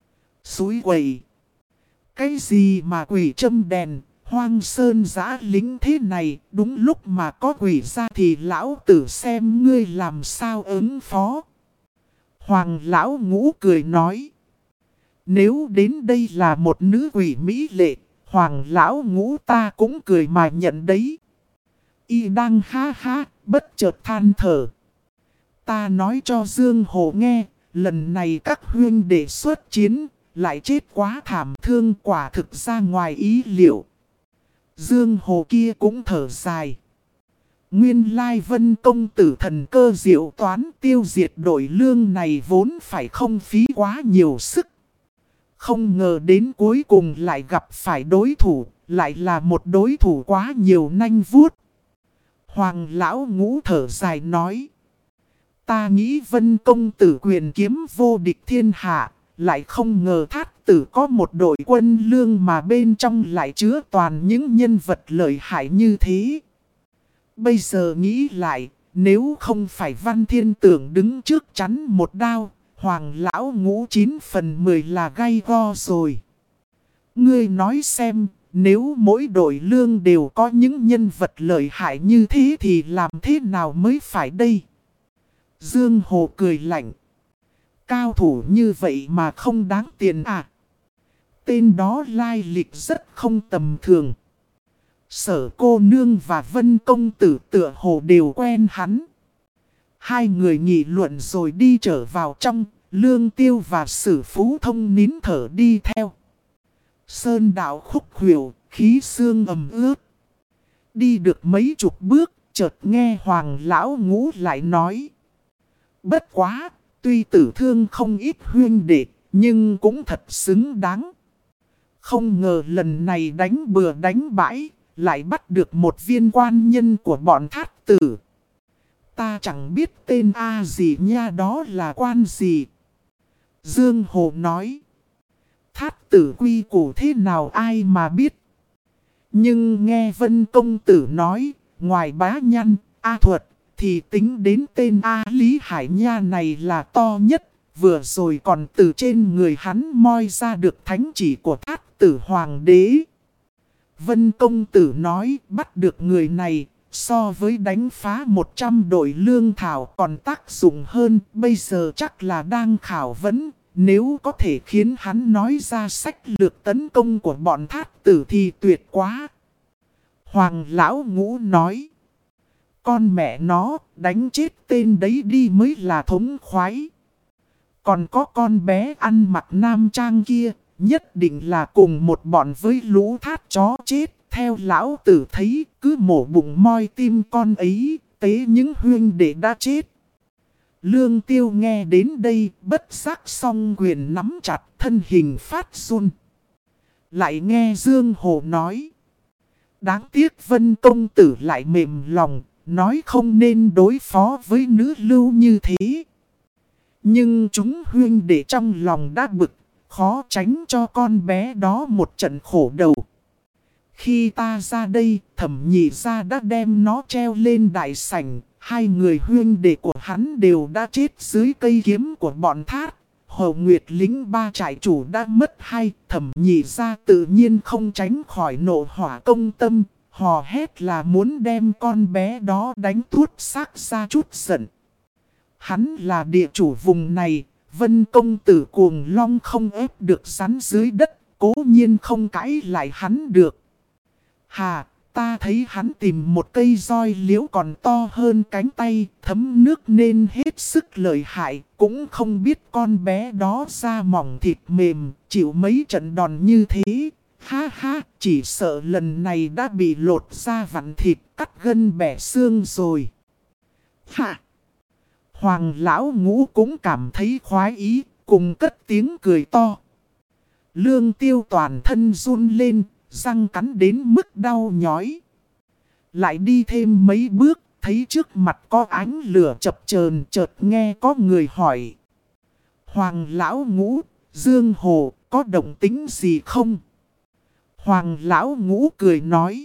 Xúi quẩy. Cái gì mà quỷ châm đèn? Hoang sơn giã lính thế này, đúng lúc mà có quỷ ra thì lão tử xem ngươi làm sao ứng phó. Hoàng lão Ngũ cười nói. Nếu đến đây là một nữ quỷ mỹ lệ, Hoàng lão Ngũ ta cũng cười mà nhận đấy. Y đang ha ha, bất chợt than thở. Ta nói cho Dương Hồ nghe, lần này các huynh đệ xuất chiến, lại chết quá thảm thương, quả thực ra ngoài ý liệu. Dương Hồ kia cũng thở dài. Nguyên lai Vân công tử thần cơ diệu toán tiêu diệt đội lương này vốn phải không phí quá nhiều sức. Không ngờ đến cuối cùng lại gặp phải đối thủ, lại là một đối thủ quá nhiều nanh vuốt. Hoàng lão Ngũ thở dài nói. Ta nghĩ Vân công tử quyền kiếm vô địch thiên hạ, lại không ngờ Thát tử có một đội quân lương mà bên trong lại chứa toàn những nhân vật lợi hại như thế. Bây giờ nghĩ lại, nếu không phải Văn Thiên Tưởng đứng trước chắn một đao, Hoàng lão Ngũ 9 phần 10 là gay go rồi. Ngươi nói xem, nếu mỗi đội lương đều có những nhân vật lợi hại như thế thì làm thế nào mới phải đây? Dương Hồ cười lạnh. Cao thủ như vậy mà không đáng tiền à? Tên đó lai lịch rất không tầm thường. Sở cô nương và Vân công tử tựa hồ đều quen hắn. Hai người nghị luận rồi đi trở vào trong, Lương Tiêu và Sử Phú Thông nín thở đi theo. Sơn đạo khúc khuỷu, khí xương ẩm ướt. Đi được mấy chục bước, chợt nghe Hoàng lão Ngũ lại nói. Bất quá, tuy tử thương không ít huynh đệ, nhưng cũng thật xứng đáng. Không ngờ lần này đánh bừa đánh bãi, lại bắt được một viên quan nhân của bọn Thát Tử. Ta chẳng biết tên A gì nha, đó là quan gì. Dương Hồ nói. Thát Tử quy củ thế nào ai mà biết. Nhưng nghe Vân Công Tử nói, ngoài Bá Nhăn, A Thuật, thì tính đến tên A Lý Hải Nha này là to nhất. Vừa rồi còn từ trên người hắn moi ra được thánh chỉ của Thát Tử Hoàng đế. Vân Công Tử nói bắt được người này so với đánh phá 100 đội lương thảo còn tác dụng hơn. Bây giờ chắc là đang khảo vấn. Nếu có thể khiến hắn nói ra sách lược tấn công của bọn Thát Tử thì tuyệt quá. Hoàng lão Ngũ nói. Con mẹ nó đánh chết tên đấy đi mới là thống khoái. Còn có con bé ăn mặc nam trang kia, nhất định là cùng một bọn với lũ thát chó chết. Theo lão tử thấy, cứ mổ bụng moi tim con ấy, tế những huynh đệ đã chết. Lương Tiêu nghe đến đây, bất giác song quyền nắm chặt, thân hình phát run. Lại nghe Dương Hồ nói. Đáng tiếc Vân Công Tử lại mềm lòng, nói không nên đối phó với nữ lưu như thế. Nhưng chúng huynh đệ trong lòng đã bực, khó tránh cho con bé đó một trận khổ đầu. Khi ta ra đây, Thẩm Nhị gia đã đem nó treo lên đại sảnh. Hai người huynh đệ của hắn đều đã chết dưới cây kiếm của bọn Thát. Hồ Nguyệt lính ba trại chủ đã mất hai. Thẩm Nhị gia tự nhiên không tránh khỏi nộ hỏa công tâm. Hò hét là muốn đem con bé đó đánh tuốt xác ra chút giận. Hắn là địa chủ vùng này, Vân Công Tử cuồng long không ép được rắn dưới đất, cố nhiên không cãi lại hắn được. Hà, ta thấy hắn tìm một cây roi liễu còn to hơn cánh tay, thấm nước nên hết sức lợi hại, cũng không biết con bé đó da mỏng thịt mềm, chịu mấy trận đòn như thế. Ha ha, chỉ sợ lần này đã bị lột da vặn thịt, cắt gân bẻ xương rồi. Ha! Hoàng lão Ngũ cũng cảm thấy khoái ý, cùng cất tiếng cười to. Lương Tiêu toàn thân run lên, răng cắn đến mức đau nhói. Lại đi thêm mấy bước, thấy trước mặt có ánh lửa chập chờn, chợt nghe có người hỏi. Hoàng lão Ngũ, Dương Hồ, có động tính gì không? Hoàng lão Ngũ cười nói.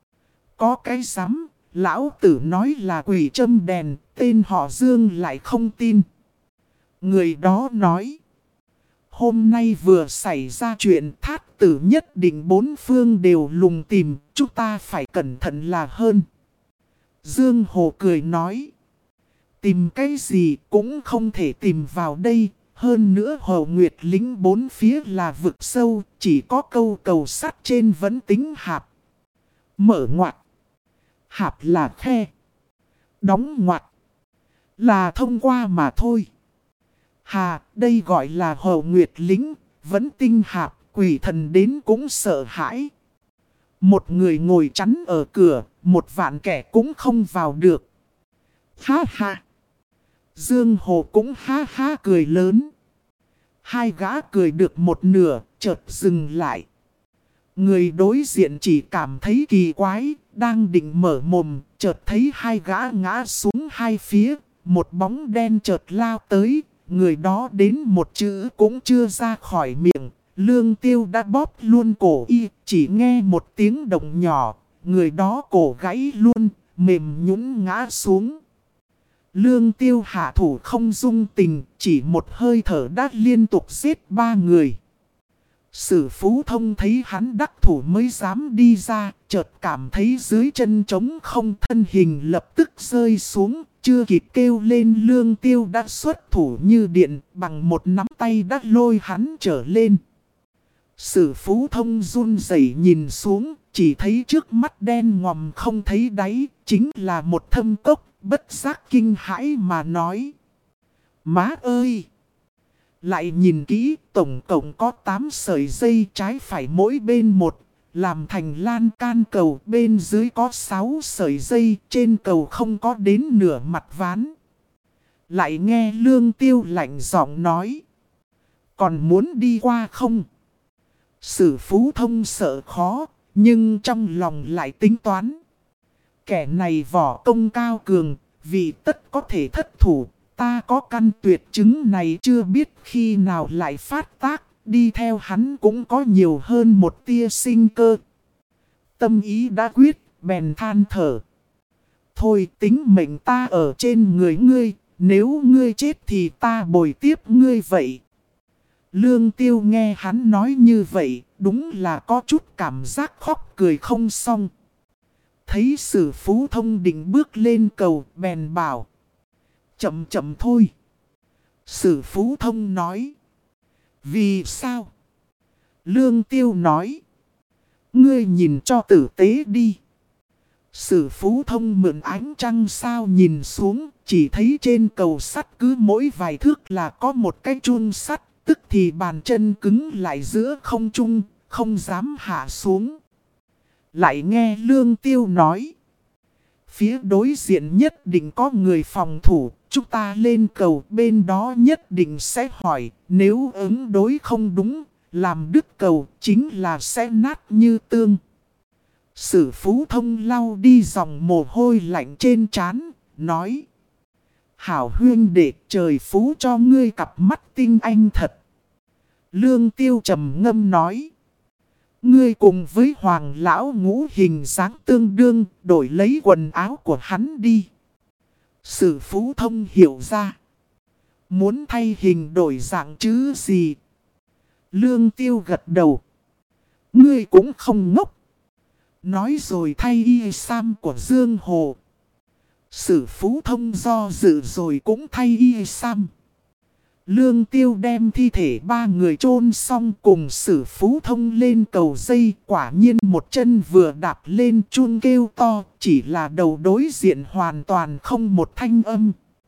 Có cái rắm, lão tử nói là quỷ châm đèn, tên họ Dương lại không tin. Người đó nói. Hôm nay vừa xảy ra chuyện Thát Tử nhất định bốn phương đều lùng tìm, chúng ta phải cẩn thận là hơn. Dương Hồ cười nói. Tìm cái gì cũng không thể tìm vào đây, hơn nữa Hồ Nguyệt lính bốn phía là vực sâu, chỉ có câu cầu sắt trên vẫn tính hạp. Mở ngoặt. Hạp là khe. Đóng ngoặt. Là thông qua mà thôi. Hà, đây gọi là Hồ Nguyệt lính, vẫn tinh hạp, quỷ thần đến cũng sợ hãi. Một người ngồi chắn ở cửa, 1.000.000 kẻ cũng không vào được. Ha ha! Dương Hồ cũng ha ha cười lớn. Hai gã cười được một nửa, chợt dừng lại. Người đối diện chỉ cảm thấy kỳ quái, đang định mở mồm, chợt thấy hai gã ngã xuống hai phía, một bóng đen chợt lao tới. Người đó đến một chữ cũng chưa ra khỏi miệng, Lương Tiêu đã bóp luôn cổ y, chỉ nghe một tiếng động nhỏ, người đó cổ gãy luôn, mềm nhũn ngã xuống. Lương Tiêu hạ thủ không dung tình, chỉ một hơi thở đã liên tục giết 3 người. Sử Phú Thông thấy hắn đắc thủ mới dám đi ra, chợt cảm thấy dưới chân trống không, thân hình lập tức rơi xuống, chưa kịp kêu lên Lương Tiêu đã xuất thủ như điện, bằng một nắm tay đã lôi hắn trở lên. Sử Phú Thông run rẩy nhìn xuống, chỉ thấy trước mắt đen ngòm không thấy đáy, chính là một thâm cốc, bất giác kinh hãi mà nói. Má ơi! Lại nhìn kỹ, tổng cộng có 8 sợi dây trái phải mỗi bên một, làm thành lan can cầu. Bên dưới có 6 sợi dây, trên cầu không có đến nửa mặt ván. Lại nghe Lương Tiêu lạnh giọng nói. Còn muốn đi qua không? Sử Phú Thông sợ khó, nhưng trong lòng lại tính toán. Kẻ này võ công cao cường, vì tất có thể thất thủ. Ta có căn tuyệt chứng này chưa biết khi nào lại phát tác, đi theo hắn cũng có nhiều hơn một tia sinh cơ. Tâm ý đã quyết, bèn than thở. Thôi tính mệnh ta ở trên người ngươi, nếu ngươi chết thì ta bồi tiếp ngươi vậy. Lương Tiêu nghe hắn nói như vậy, đúng là có chút cảm giác khóc cười không xong. Thấy Sử Phú Thông định bước lên cầu, bèn bảo. Chậm chậm thôi. Sử Phú Thông nói. Vì sao? Lương Tiêu nói. Ngươi nhìn cho tử tế đi. Sử Phú Thông mượn ánh trăng sao nhìn xuống, chỉ thấy trên cầu sắt cứ mỗi vài thước là có một cái chun sắt, tức thì bàn chân cứng lại giữa không trung, không dám hạ xuống. Lại nghe Lương Tiêu nói. Phía đối diện nhất định có người phòng thủ, chúng ta lên cầu bên đó nhất định sẽ hỏi, nếu ứng đối không đúng, làm đứt cầu chính là sẽ nát như tương. Sử Phú Thông lau đi dòng mồ hôi lạnh trên trán, nói. Hảo huyên đệ, trời phú cho ngươi cặp mắt tinh anh thật. Lương Tiêu trầm ngâm nói. Ngươi cùng với Hoàng lão Ngũ hình dáng tương đương, đổi lấy quần áo của hắn đi. Sử Phú Thông hiểu ra. Muốn thay hình đổi dạng chứ gì? Lương Tiêu gật đầu. Ngươi cũng không ngốc. Nói rồi thay y sam của Dương Hồ. Sử Phú Thông do dự rồi cũng thay y sam. Lương Tiêu đem thi thể ba người chôn xong cùng Sử Phú Thông lên cầu dây. Quả nhiên một chân vừa đạp lên chun kêu to, chỉ là đầu đối diện hoàn toàn không một thanh âm.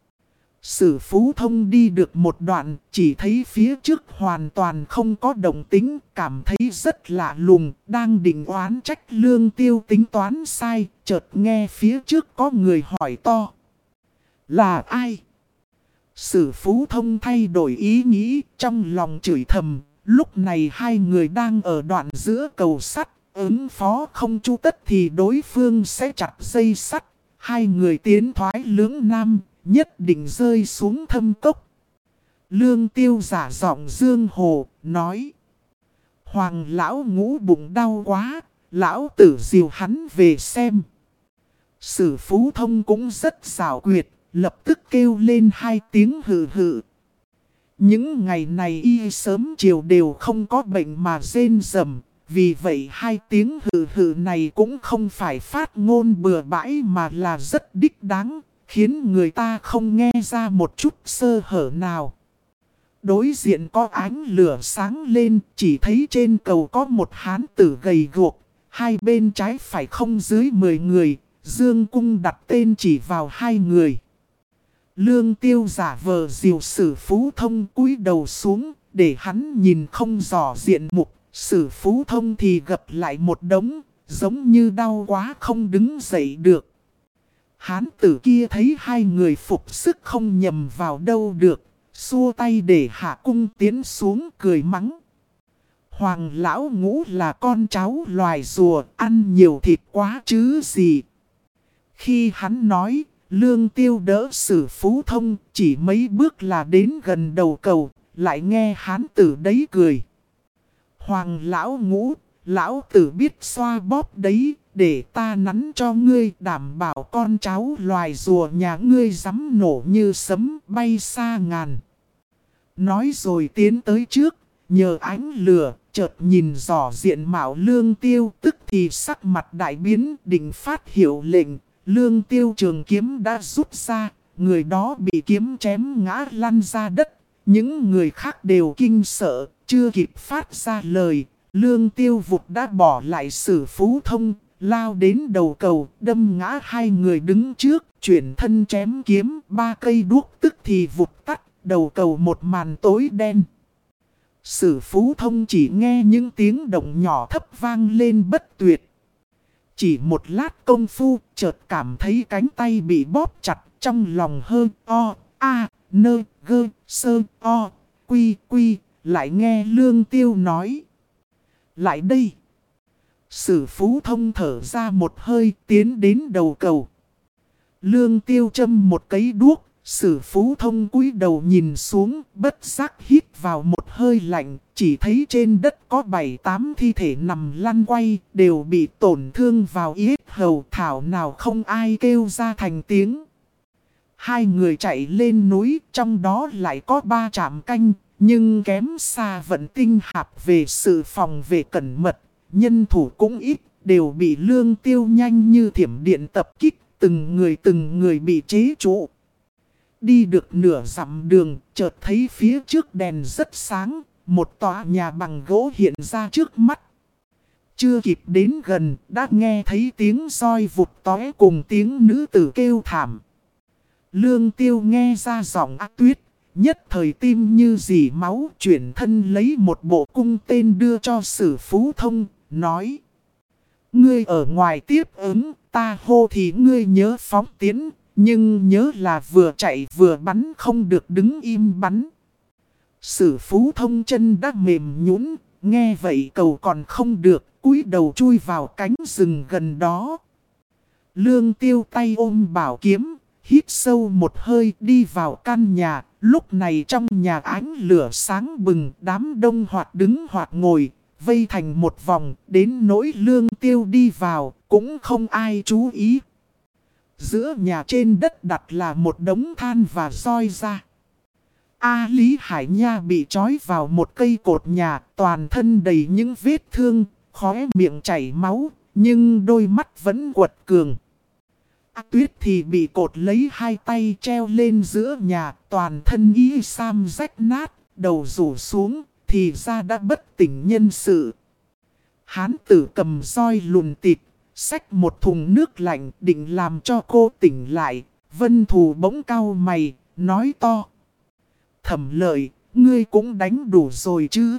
Sử Phú Thông đi được một đoạn, chỉ thấy phía trước hoàn toàn không có động tĩnh, cảm thấy rất lạ lùng, đang định oán trách Lương Tiêu tính toán sai, chợt nghe phía trước có người hỏi to. Là ai? Sử Phú Thông thay đổi ý nghĩ, trong lòng chửi thầm, lúc này hai người đang ở đoạn giữa cầu sắt, ứng phó không chu tất thì đối phương sẽ chặt dây sắt, hai người tiến thoái lưỡng nam, nhất định rơi xuống thâm cốc. Lương Tiêu giả giọng Dương Hồ, nói. Hoàng lão Ngũ bụng đau quá, lão tử dìu hắn về xem. Sử Phú Thông cũng rất xảo quyệt, lập tức kêu lên hai tiếng hừ hừ. Những ngày này y sớm chiều đều không có bệnh mà rên rầm. Vì vậy hai tiếng hừ hừ này cũng không phải phát ngôn bừa bãi mà là rất đích đáng, khiến người ta không nghe ra một chút sơ hở nào. Đối diện có ánh lửa sáng lên, chỉ thấy trên cầu có một hán tử gầy guộc, hai bên trái phải không dưới 10 người, Dương Cung đặt tên chỉ vào hai người. Lương Tiêu giả vờ dìu Sử Phú Thông cúi đầu xuống, để hắn nhìn không rõ diện mục. Sử Phú Thông thì gập lại một đống, giống như đau quá không đứng dậy được. Hán tử kia thấy hai người phục sức không nhầm vào đâu được, xua tay để Hạ Cung tiến xuống cười mắng. Hoàng lão Ngũ là con cháu loài rùa, ăn nhiều thịt quá chứ gì. Khi hắn nói, Lương Tiêu đỡ Sử Phú Thông, chỉ mấy bước là đến gần đầu cầu, lại nghe hán tử đấy cười. Hoàng lão Ngũ, lão tử biết xoa bóp đấy, để ta nắn cho ngươi, đảm bảo con cháu loài rùa nhà ngươi dám nổ như sấm bay xa ngàn. Nói rồi tiến tới trước, nhờ ánh lửa, chợt nhìn rõ diện mạo Lương Tiêu, tức thì sắc mặt đại biến, định phát hiệu lệnh. Lương Tiêu trường kiếm đã rút ra, người đó bị kiếm chém ngã lăn ra đất. Những người khác đều kinh sợ, chưa kịp phát ra lời. Lương Tiêu vụt đã bỏ lại Sử Phú Thông, lao đến đầu cầu, đâm ngã hai người đứng trước, chuyển thân chém kiếm, ba cây đuốc tức thì vụt tắt, đầu cầu một màn tối đen. Sử Phú Thông chỉ nghe những tiếng động nhỏ thấp vang lên bất tuyệt. Chỉ một lát công phu, chợt cảm thấy cánh tay bị bóp chặt, trong lòng hơi o, a, nơ, gơ, sơ, o, quy, quy, lại nghe Lương Tiêu nói. Lại đây. Sử Phú Thông thở ra một hơi tiến đến đầu cầu. Lương Tiêu châm một cây đuốc, Sử Phú Thông cúi đầu nhìn xuống, bất giác hít vào một hơi lạnh, chỉ thấy trên đất có 7-8 thi thể nằm lăn quay, đều bị tổn thương vào yết hầu, thảo nào không ai kêu ra thành tiếng. Hai người chạy lên núi, trong đó lại có 3 trạm canh, nhưng kém xa vận tinh hạp về sự phòng vệ cẩn mật, nhân thủ cũng ít, đều bị Lương Tiêu nhanh như thiểm điện tập kích, từng người bị chế trụ. Đi được nửa dặm đường, chợt thấy phía trước đèn rất sáng, một tòa nhà bằng gỗ hiện ra trước mắt. Chưa kịp đến gần, đã nghe thấy tiếng roi vụt tóe cùng tiếng nữ tử kêu thảm. Lương Tiêu nghe ra giọng A Tuyết, nhất thời tim như dì máu, chuyển thân lấy một bộ cung tên đưa cho Sử Phú Thông, nói. Ngươi ở ngoài tiếp ứng, ta hô thì ngươi nhớ phóng tiến, nhưng nhớ là vừa chạy vừa bắn, không được đứng im bắn. Sử Phú Thông chân đã mềm nhũn, nghe vậy cầu còn không được, cúi đầu chui vào cánh rừng gần đó. Lương Tiêu tay ôm bảo kiếm, hít sâu một hơi đi vào căn nhà. Lúc này trong nhà ánh lửa sáng bừng, đám đông hoặc đứng hoặc ngồi, vây thành một vòng, đến nỗi Lương Tiêu đi vào, cũng không ai chú ý. Giữa nhà trên đất đặt là một đống than và roi ra. A Lý Hải Nha bị trói vào một cây cột nhà, toàn thân đầy những vết thương, khóe miệng chảy máu, nhưng đôi mắt vẫn quật cường. A Tuyết thì bị cột lấy hai tay treo lên giữa nhà, toàn thân y sam rách nát, đầu rủ xuống, thì ra đã bất tỉnh nhân sự. Hán tử cầm roi lùn tịt, xách một thùng nước lạnh định làm cho cô tỉnh lại. Vân Thù bỗng cau mày, nói to. Thẩm Lợi, ngươi cũng đánh đủ rồi chứ.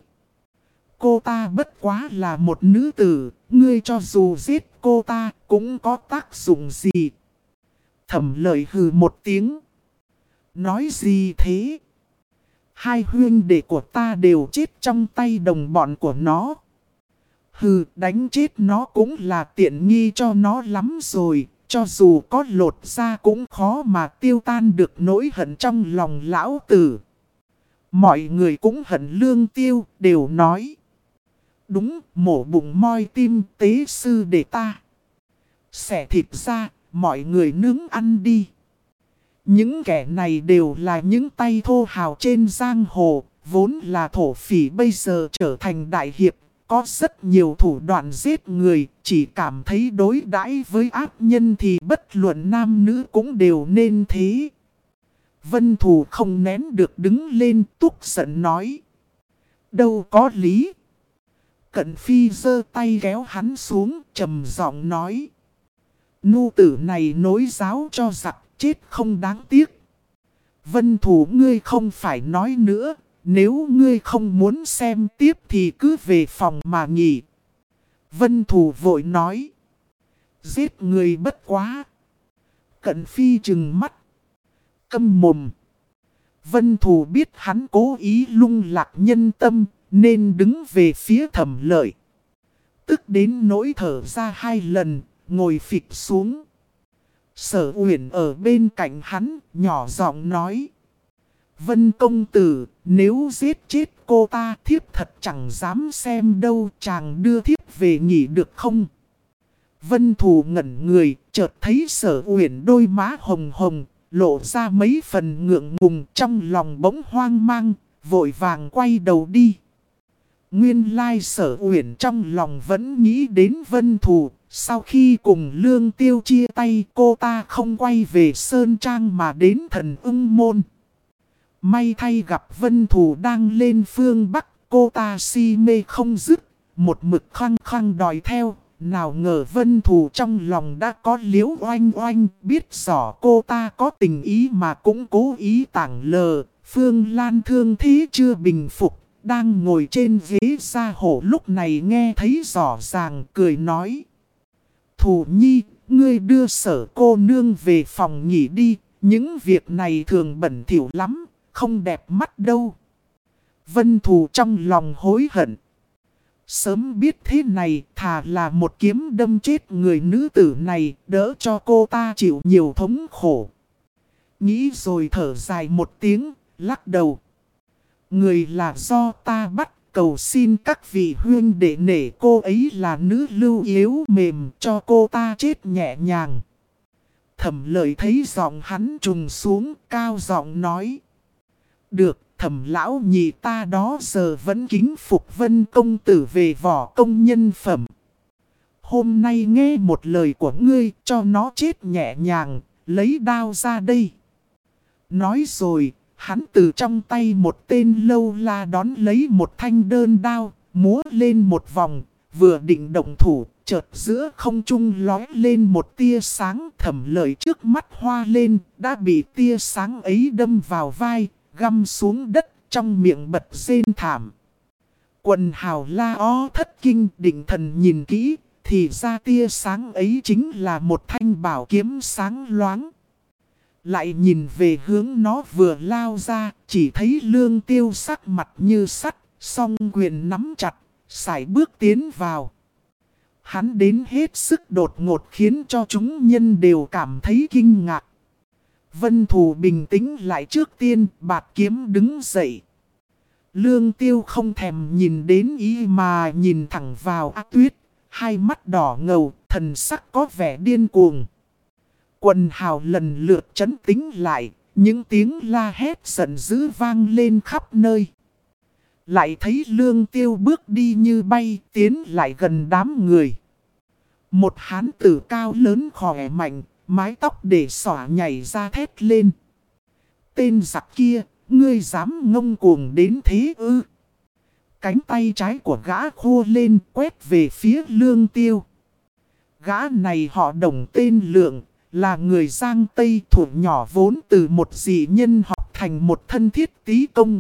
Cô ta bất quá là một nữ tử, ngươi cho dù giết cô ta cũng có tác dụng gì. Thẩm Lợi hừ một tiếng. Nói gì thế? Hai huynh đệ của ta đều chết trong tay đồng bọn của nó. Hừ, đánh chết nó cũng là tiện nghi cho nó lắm rồi. Cho dù có lột ra cũng khó mà tiêu tan được nỗi hận trong lòng lão tử. Mọi người cũng hận Lương Tiêu, đều nói. Đúng, mổ bụng moi tim tế sư để ta xẻ thịt ra, mọi người nướng ăn đi. Những kẻ này đều là những tay thô hào trên giang hồ, vốn là thổ phỉ bây giờ trở thành đại hiệp. Có rất nhiều thủ đoạn giết người, chỉ cảm thấy đối đãi với ác nhân thì bất luận nam nữ cũng đều nên thế. Vân Thù không nén được đứng lên tức giận nói. Đâu có lý. Cận Phi giơ tay kéo hắn xuống, trầm giọng nói. Nô tử này nối giáo cho giặc, chết không đáng tiếc. Vân Thù ngươi không phải nói nữa. Nếu ngươi không muốn xem tiếp thì cứ về phòng mà nghỉ. Vân Thù vội nói. Giết người bất quá. Cận Phi trừng mắt. Câm mồm. Vân Thù biết hắn cố ý lung lạc nhân tâm, nên đứng về phía Thẩm Lợi. Tức đến nỗi thở ra 2 lần, ngồi phịch xuống. Sở Uyển ở bên cạnh hắn, nhỏ giọng nói. Vân công tử, nếu giết chết cô ta thiếp thật chẳng dám xem đâu, chàng đưa thiếp về nghỉ được không? Vân Thù ngẩn người, chợt thấy Sở Uyển đôi má hồng hồng, lộ ra mấy phần ngượng ngùng, trong lòng bỗng hoang mang, vội vàng quay đầu đi. Nguyên lai Sở Uyển trong lòng vẫn nghĩ đến Vân Thù, sau khi cùng Lương Tiêu chia tay cô ta không quay về Sơn Trang mà đến Thần Ưng Môn. May thay gặp Vân Thù đang lên phương Bắc, cô ta si mê không dứt, một mực khăng khăng đòi theo. Nào ngờ Vân Thù trong lòng đã có Liễu Oanh Oanh, biết rõ cô ta có tình ý mà cũng cố ý tảng lờ, Phương Lan thương thế chưa bình phục, đang ngồi trên ghế sa hổ lúc này nghe thấy rõ ràng cười nói. Thủ nhi, ngươi đưa Sở cô nương về phòng nghỉ đi, những việc này thường bẩn thỉu lắm, không đẹp mắt đâu. Vân Thù trong lòng hối hận. Sớm biết thế này, thà là một kiếm đâm chết người nữ tử này, đỡ cho cô ta chịu nhiều thống khổ. Nghĩ rồi thở dài một tiếng, lắc đầu. Người là do ta bắt, cầu xin các vị huynh để nể cô ấy là nữ lưu yếu mềm cho cô ta chết nhẹ nhàng. Thẩm Lợi thấy giọng hắn trùng xuống, cao giọng nói. Được, Thẩm lão nhị ta đó giờ vẫn kính phục Vân công tử về võ công nhân phẩm. Hôm nay nghe một lời của ngươi cho nó chết nhẹ nhàng, lấy đao ra đây. Nói rồi, hắn từ trong tay một tên lâu la đón lấy một thanh đơn đao, múa lên một vòng, vừa định động thủ, chợt giữa không trung lói lên một tia sáng. Thẩm Lợi trước mắt hoa lên, đã bị tia sáng ấy đâm vào vai, găm xuống đất, trong miệng bật rên thảm. Quần hào la ó thất kinh, định thần nhìn kỹ, thì ra tia sáng ấy chính là một thanh bảo kiếm sáng loáng. Lại nhìn về hướng nó vừa lao ra, chỉ thấy Lương Tiêu sắc mặt như sắt, song quyền nắm chặt, sải bước tiến vào. Hắn đến hết sức đột ngột khiến cho chúng nhân đều cảm thấy kinh ngạc. Vân Thù bình tĩnh lại trước tiên, bạt kiếm đứng dậy. Lương Tiêu không thèm nhìn đến ý mà nhìn thẳng vào A Tuyết, hai mắt đỏ ngầu, thần sắc có vẻ điên cuồng. Quần hào lần lượt trấn tĩnh lại, những tiếng la hét giận dữ vang lên khắp nơi. Lại thấy Lương Tiêu bước đi như bay, tiến lại gần đám người. Một hán tử cao lớn khỏe mạnh, mái tóc để xõa nhảy ra thét lên. Tên giặc kia, ngươi dám ngông cuồng đến thế ư? Cánh tay trái của gã khô lên quét về phía Lương Tiêu. Gã này họ Đồng tên Lượng, là người Giang Tây thủ nhỏ vốn từ một dị nhân học thành một thân thiết tí công.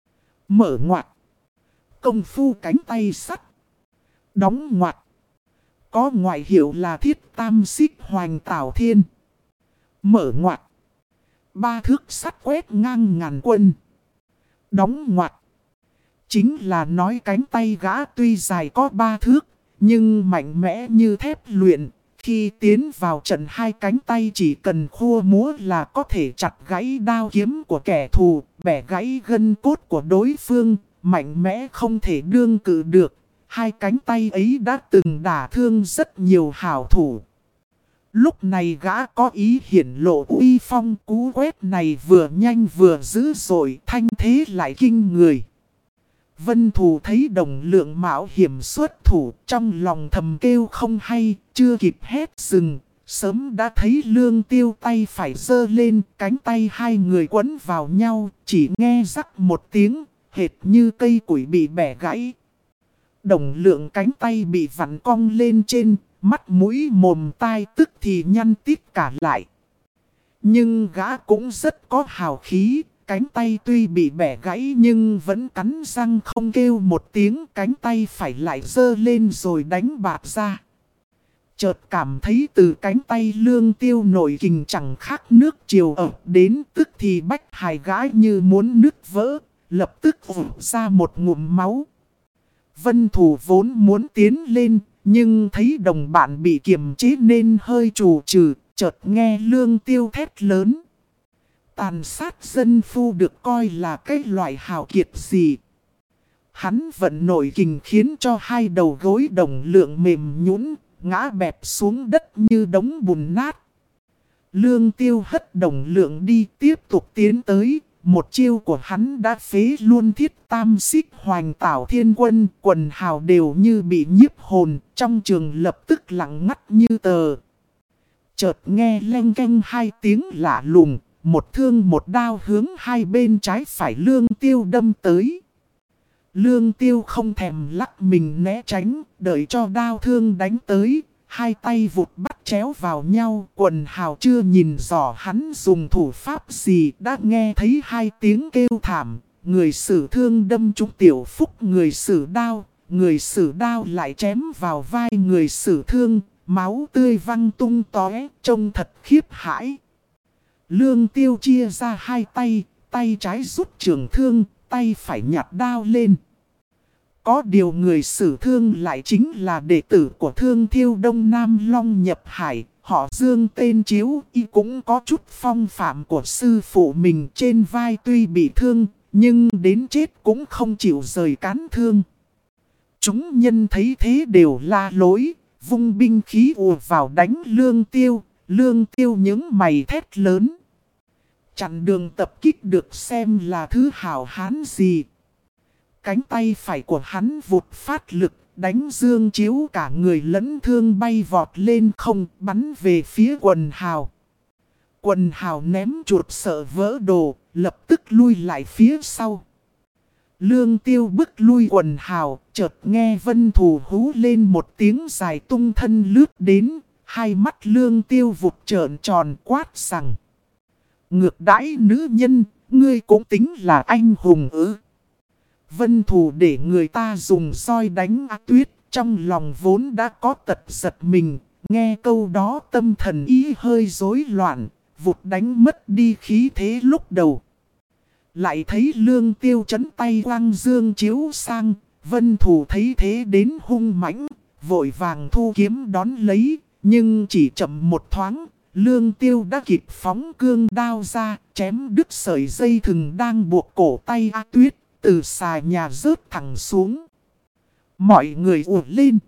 Mở ngoặt. Công phu cánh tay sắt. Đóng ngoặt. Có ngoại hiệu là Thiết Tam Xích Hoành Tảo Thiên. Mở ngoặt. 3 thước sắt quét ngang ngàn quân. Đóng ngoặt. Chính là nói cánh tay gã tuy dài có 3 thước, nhưng mạnh mẽ như thép luyện. Khi tiến vào trận hai cánh tay chỉ cần khua múa là có thể chặt gãy đao kiếm của kẻ thù, bẻ gãy gân cốt của đối phương, mạnh mẽ không thể đương cự được. Hai cánh tay ấy đã từng đả thương rất nhiều hảo thủ. Lúc này gã có ý hiển lộ uy phong, cú quét này vừa nhanh vừa dữ dội, thanh thế lại kinh người. Vân Thù thấy Đồng Lượng mạo hiểm xuất thủ, trong lòng thầm kêu không hay, chưa kịp hét dừng. Sớm đã thấy Lương Tiêu tay phải giơ lên, cánh tay hai người quấn vào nhau, chỉ nghe rắc một tiếng, hệt như cây củi bị bẻ gãy. Đồng Lượng cánh tay bị vặn cong lên trên, mắt mũi mồm tai tức thì nhăn tít cả lại. Nhưng gã cũng rất có hào khí. Cánh tay tuy bị bẻ gãy nhưng vẫn cắn răng không kêu một tiếng, cánh tay phải lại giơ lên rồi đánh bạt ra. Chợt cảm thấy từ cánh tay Lương Tiêu nổi kình chẳng khác nước triều ập đến, tức thì bách hài gã như muốn nứt vỡ, lập tức ủ ra một ngụm máu. Vân Thù vốn muốn tiến lên, nhưng thấy đồng bạn bị kiềm chế nên hơi trù trừ, chợt nghe Lương Tiêu thét lớn. Tàn sát dân phu được coi là cái loại hào kiệt gì. Hắn vận nội kình khiến cho hai đầu gối Đồng Lượng mềm nhũn, ngã bẹp xuống đất như đống bùn nát. Lương Tiêu hất Đồng Lượng đi, tiếp tục tiến tới. Một chiêu của hắn đã phế luôn Thiết Tam Xích Hoành Tảo Thiên Quân. Quần hào đều như bị nhiếp hồn, trong trường lập tức lặng ngắt như tờ. Chợt nghe leng keng hai tiếng lạ lùng. Một thương một đao hướng hai bên trái phải Lương Tiêu đâm tới. Lương Tiêu không thèm lắc mình né tránh, đợi cho đao thương đánh tới. hai tay vụt bắt chéo vào nhau. Quần hào chưa nhìn rõ hắn dùng thủ pháp gì đã nghe thấy hai tiếng kêu thảm. Người sử thương đâm trúng Tiểu Phúc người sử đao. Người sử đao lại chém vào vai người sử thương. Máu tươi văng tung tóe, trông thật khiếp hãi. Lương Tiêu chia ra hai tay, tay trái rút trường thương, tay phải nhặt đao lên. Có điều người sử thương lại chính là đệ tử của Thương Thiêu Đông Nam Long nhập hải. Họ Dương tên Chiếu Y cũng có chút phong phạm của sư phụ mình, trên vai tuy bị thương, nhưng đến chết cũng không chịu rời cán thương. Chúng nhân thấy thế đều la lối, vung binh khí ùa vào đánh Lương Tiêu. Lương Tiêu những mày thét lớn. Chặn đường tập kích được xem là thứ hảo hán gì. Cánh tay phải của hắn vụt phát lực, đánh Dương Chiếu cả người lẫn thương bay vọt lên không, bắn về phía quần hào. Quần hào ném chuột sợ vỡ đồ, lập tức lui lại phía sau. Lương Tiêu bước lui quần hào, chợt nghe Vân Thù hú lên một tiếng dài tung thân lướt đến. Hai mắt Lương Tiêu vụt trợn tròn quát rằng: ngược đãi nữ nhân, ngươi cũng tính là anh hùng ư? Vân Thù để người ta dùng roi đánh A Tuyết, trong lòng vốn đã có tật giật mình. Nghe câu đó tâm thần ý hơi rối loạn, vụt đánh mất đi khí thế lúc đầu. Lại thấy Lương Tiêu chấn tay quăng Dương Chiếu sang, Vân Thù thấy thế đến hung mãnh, vội vàng thu kiếm đón lấy, nhưng chỉ chậm một thoáng, Lương Tiêu đã kịp phóng cương đao ra, chém đứt sợi dây thừng đang buộc cổ tay A Tuyết, từ xà nhà rớt thẳng xuống. Mọi người ùa lên.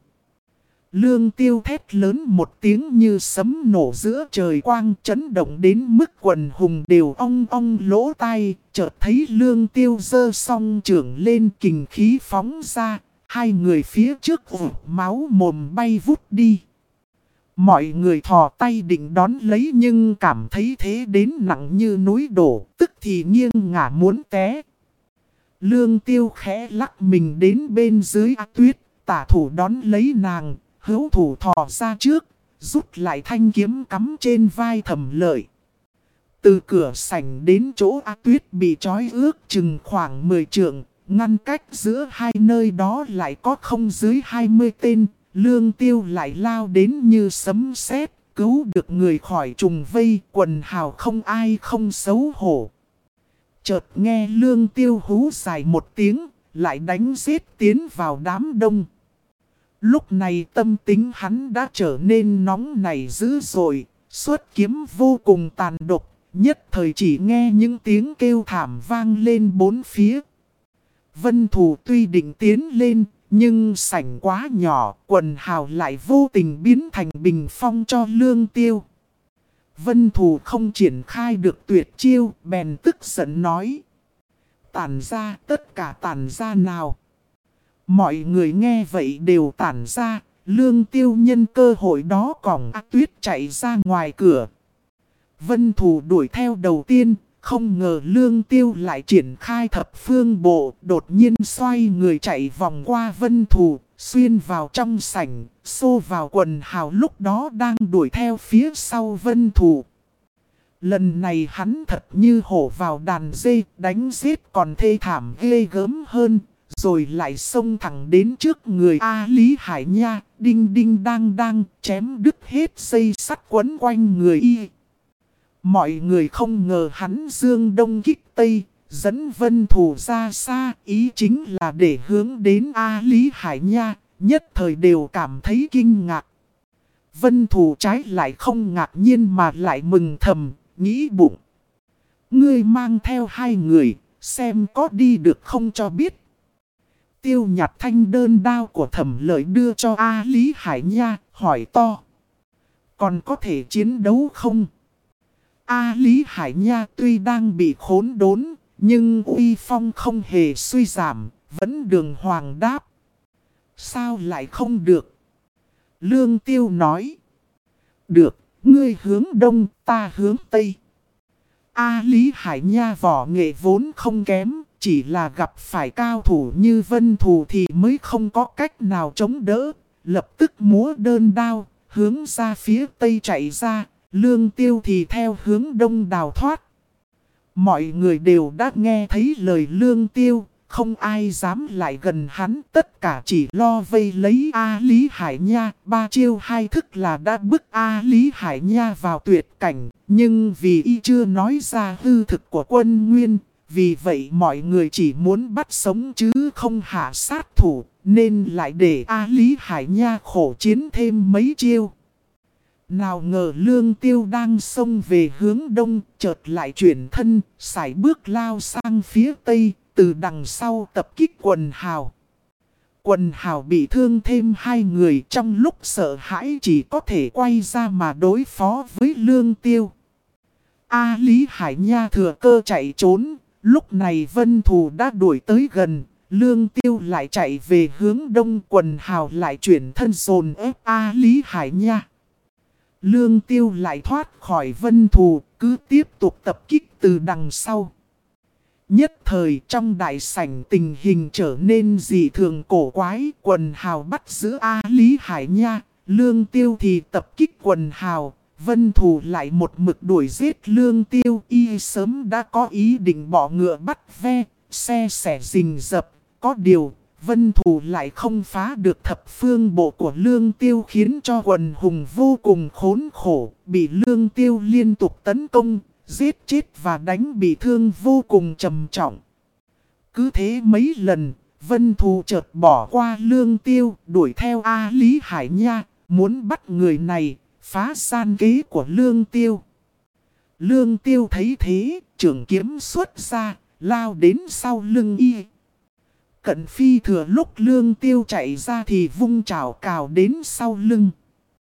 Lương Tiêu thét lớn một tiếng như sấm nổ giữa trời quang, chấn động đến mức quần hùng đều ong ong lỗ tai. Chợt thấy Lương Tiêu giơ song trưởng lên, kình khí phóng ra, hai người phía trước máu mồm bay vút đi. Mọi người thò tay định đón lấy nhưng cảm thấy thế đến nặng như núi đổ, tức thì nghiêng ngả muốn té. Lương Tiêu khẽ lắc mình đến bên dưới A Tuyết, tả thủ đón lấy nàng, hữu thủ thò ra trước, rút lại thanh kiếm cắm trên vai Thẩm Lợi. Từ cửa sảnh đến chỗ A Tuyết bị trói ước chừng khoảng 10 trượng, ngăn cách giữa hai nơi đó lại có không dưới 20 tên. Lương Tiêu lại lao đến như sấm sét, cứu được người khỏi trùng vây, quần hào không ai không xấu hổ. Chợt nghe Lương Tiêu hú dài một tiếng, lại đánh giết tiến vào đám đông. Lúc này tâm tính hắn đã trở nên nóng nảy dữ dội, xuất kiếm vô cùng tàn độc, nhất thời chỉ nghe những tiếng kêu thảm vang lên bốn phía. Vân Thù tuy định tiến lên, nhưng sảnh quá nhỏ, quần hào lại vô tình biến thành bình phong cho Lương Tiêu. Vân Thù không triển khai được tuyệt chiêu, bèn tức giận nói: tản ra, tất cả tản ra nào. Mọi người nghe vậy đều tản ra, Lương Tiêu nhân cơ hội đó cõng A Tuyết chạy ra ngoài cửa. Vân Thù đuổi theo đầu tiên, không ngờ Lương Tiêu lại triển khai thập phương bộ, đột nhiên xoay người chạy vòng qua Vân Thù, xuyên vào trong sảnh, xô vào quần hào lúc đó đang đuổi theo phía sau Vân Thù. Lần này hắn thật như hổ vào đàn dê, đánh giết còn thê thảm ghê gớm hơn, rồi lại xông thẳng đến trước người A Lý Hải Nha, đinh đinh đang đang, chém đứt hết dây sắt quấn quanh người y. Mọi người không ngờ hắn dương đông kích tây, dẫn Vân Thù ra xa, ý chính là để hướng đến A Lý Hải Nha, nhất thời đều cảm thấy kinh ngạc. Vân Thù trái lại không ngạc nhiên mà lại mừng thầm, nghĩ bụng: ngươi mang theo hai người, xem có đi được không cho biết. Tiêu nhặt thanh đơn đao của Thẩm Lợi đưa cho A Lý Hải Nha, hỏi to: còn có thể chiến đấu không? A Lý Hải Nha tuy đang bị khốn đốn, nhưng uy phong không hề suy giảm, vẫn đường hoàng đáp: sao lại không được? Lương Tiêu nói: được, ngươi hướng đông, ta hướng tây. A Lý Hải Nha võ nghệ vốn không kém, chỉ là gặp phải cao thủ như Vân Thù thì mới không có cách nào chống đỡ. Lập tức múa đơn đao, hướng ra phía tây chạy ra, Lương Tiêu thì theo hướng đông đào thoát. Mọi người đều đã nghe thấy lời Lương Tiêu, không ai dám lại gần hắn, tất cả chỉ lo vây lấy A Lý Hải Nha. Ba chiêu hai thức là đã bức A Lý Hải Nha vào tuyệt cảnh, nhưng vì y chưa nói ra hư thực của quân Nguyên, vì vậy mọi người chỉ muốn bắt sống chứ không hạ sát thủ, nên lại để A Lý Hải Nha khổ chiến thêm mấy chiêu. Nào ngờ Lương Tiêu đang xông về hướng đông, chợt lại chuyển thân, sải bước lao sang phía tây, từ đằng sau tập kích Quần Hào. Quần Hào bị thương thêm 2 người, trong lúc sợ hãi chỉ có thể quay ra mà đối phó với Lương Tiêu. A Lý Hải Nha thừa cơ chạy trốn, lúc này Vân Thù đã đuổi tới gần. Lương Tiêu lại chạy về hướng đông, Quần Hào lại chuyển thân dồn ép A Lý Hải Nha. Lương Tiêu lại thoát khỏi Vân Thù, cứ tiếp tục tập kích từ đằng sau. Nhất thời trong đại sảnh tình hình trở nên dị thường cổ quái. Quần Hào bắt giữ A Lý Hải Nha, Lương Tiêu thì tập kích Quần Hào. Vân Thù lại một mực đuổi giết Lương Tiêu. Y sớm đã có ý định bỏ ngựa bắt ve, xe xẻ rình rập. Có điều, Vân Thù lại không phá được thập phương bộ của Lương Tiêu, khiến cho quần hùng vô cùng khốn khổ, bị Lương Tiêu liên tục tấn công, giết chết và đánh bị thương vô cùng trầm trọng. Cứ thế mấy lần, Vân Thù chợt bỏ qua Lương Tiêu, đuổi theo A Lý Hải Nha, muốn bắt người này, phá san kế của Lương Tiêu. Lương Tiêu thấy thế, trường kiếm xuất ra, lao đến sau lưng y. Cận Phi thừa lúc Lương Tiêu chạy ra thì vung chảo cào đến sau lưng.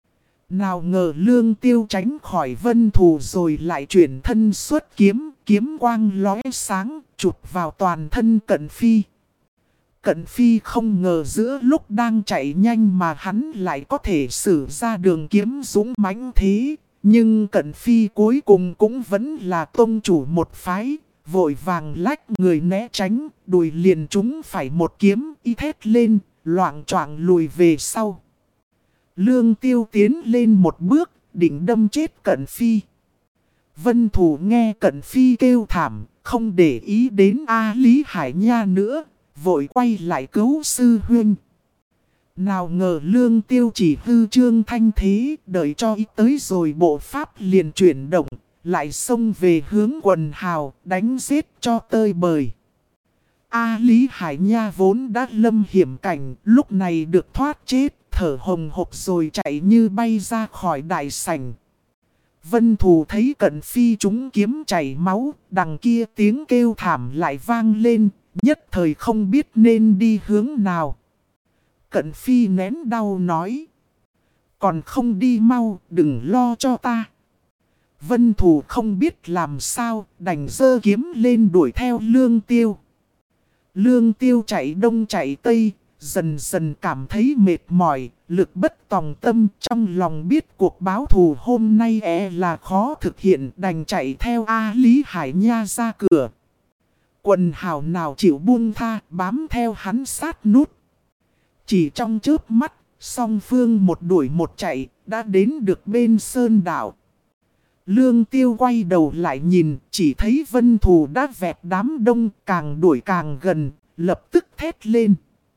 Nào ngờ Lương Tiêu tránh khỏi Vân Thù rồi lại chuyển thân xuất kiếm, kiếm quang lóe sáng, chụp vào toàn thân Cận Phi. Cận Phi không ngờ giữa lúc đang chạy nhanh mà hắn lại có thể sử ra đường kiếm dũng mãnh thế. Nhưng Cận Phi cuối cùng cũng vẫn là tông chủ một phái, vội vàng lách người né tránh, đùi liền trúng phải một kiếm, y thét lên, loạng choạng lùi về sau. Lương Tiêu tiến lên một bước, định đâm chết Cận Phi. Vân Thù nghe Cận Phi kêu thảm, không để ý đến A Lý Hải Nha nữa, vội quay lại cứu sư huynh. Nào ngờ Lương Tiêu chỉ hư trương thanh thế, đợi cho y tới rồi bộ pháp liền chuyển động, lại xông về hướng Quần Hào, đánh giết cho tơi bời. A Lý Hải Nha vốn đã lâm hiểm cảnh, lúc này được thoát chết, thở hồng hộc rồi chạy như bay ra khỏi đại sảnh. Vân Thù thấy Cận Phi trúng kiếm chảy máu, đằng kia tiếng kêu thảm lại vang lên, nhất thời không biết nên đi hướng nào. Cận Phi nén đau nói: còn không đi mau, đừng lo cho ta. Vân Thù không biết làm sao, đành giơ kiếm lên đuổi theo Lương Tiêu. Lương Tiêu chạy đông chạy tây, dần dần cảm thấy mệt mỏi, lực bất tòng tâm, trong lòng biết cuộc báo thù hôm nay là khó thực hiện, đành chạy theo A Lý Hải Nha ra cửa. Quần Hào nào chịu buông tha, bám theo hắn sát nút. Chỉ trong chớp mắt, song phương một đuổi một chạy, đã đến được bên sơn đảo. Lương Tiêu quay đầu lại nhìn, chỉ thấy Vân Thù đã vẹt đám đông, càng đuổi càng gần, lập tức thét lên.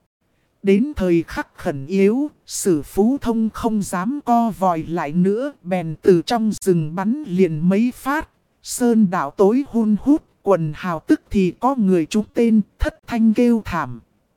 Đến thời khắc khẩn yếu, Sử Phú Thông không dám co vòi lại nữa, bèn từ trong rừng bắn liền mấy phát. Sơn đảo tối hun hút, Quần Hào tức thì có người trúng tên, thất thanh kêu thảm.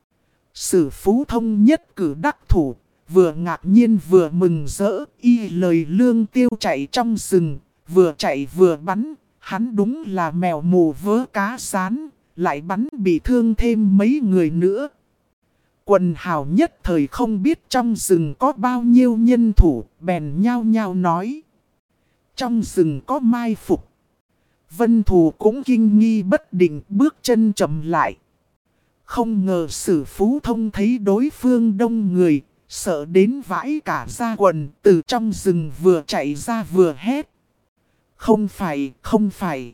Sử Phú Thông nhất cử đắc thủ, vừa ngạc nhiên vừa mừng rỡ, y lời Lương Tiêu chạy trong rừng, vừa chạy vừa bắn, hắn đúng là mèo mù vớ cá sán, lại bắn bị thương thêm mấy người nữa. Quần Hào nhất thời không biết trong rừng có bao nhiêu nhân thủ, bèn nhao nhao nói: trong rừng có mai phục. Vân Thù cũng kinh nghi bất định, bước chân chậm lại. Không ngờ Sử Phú Thông thấy đối phương đông người, sợ đến vãi cả da quần, từ trong rừng vừa chạy ra vừa hét: không phải, không phải.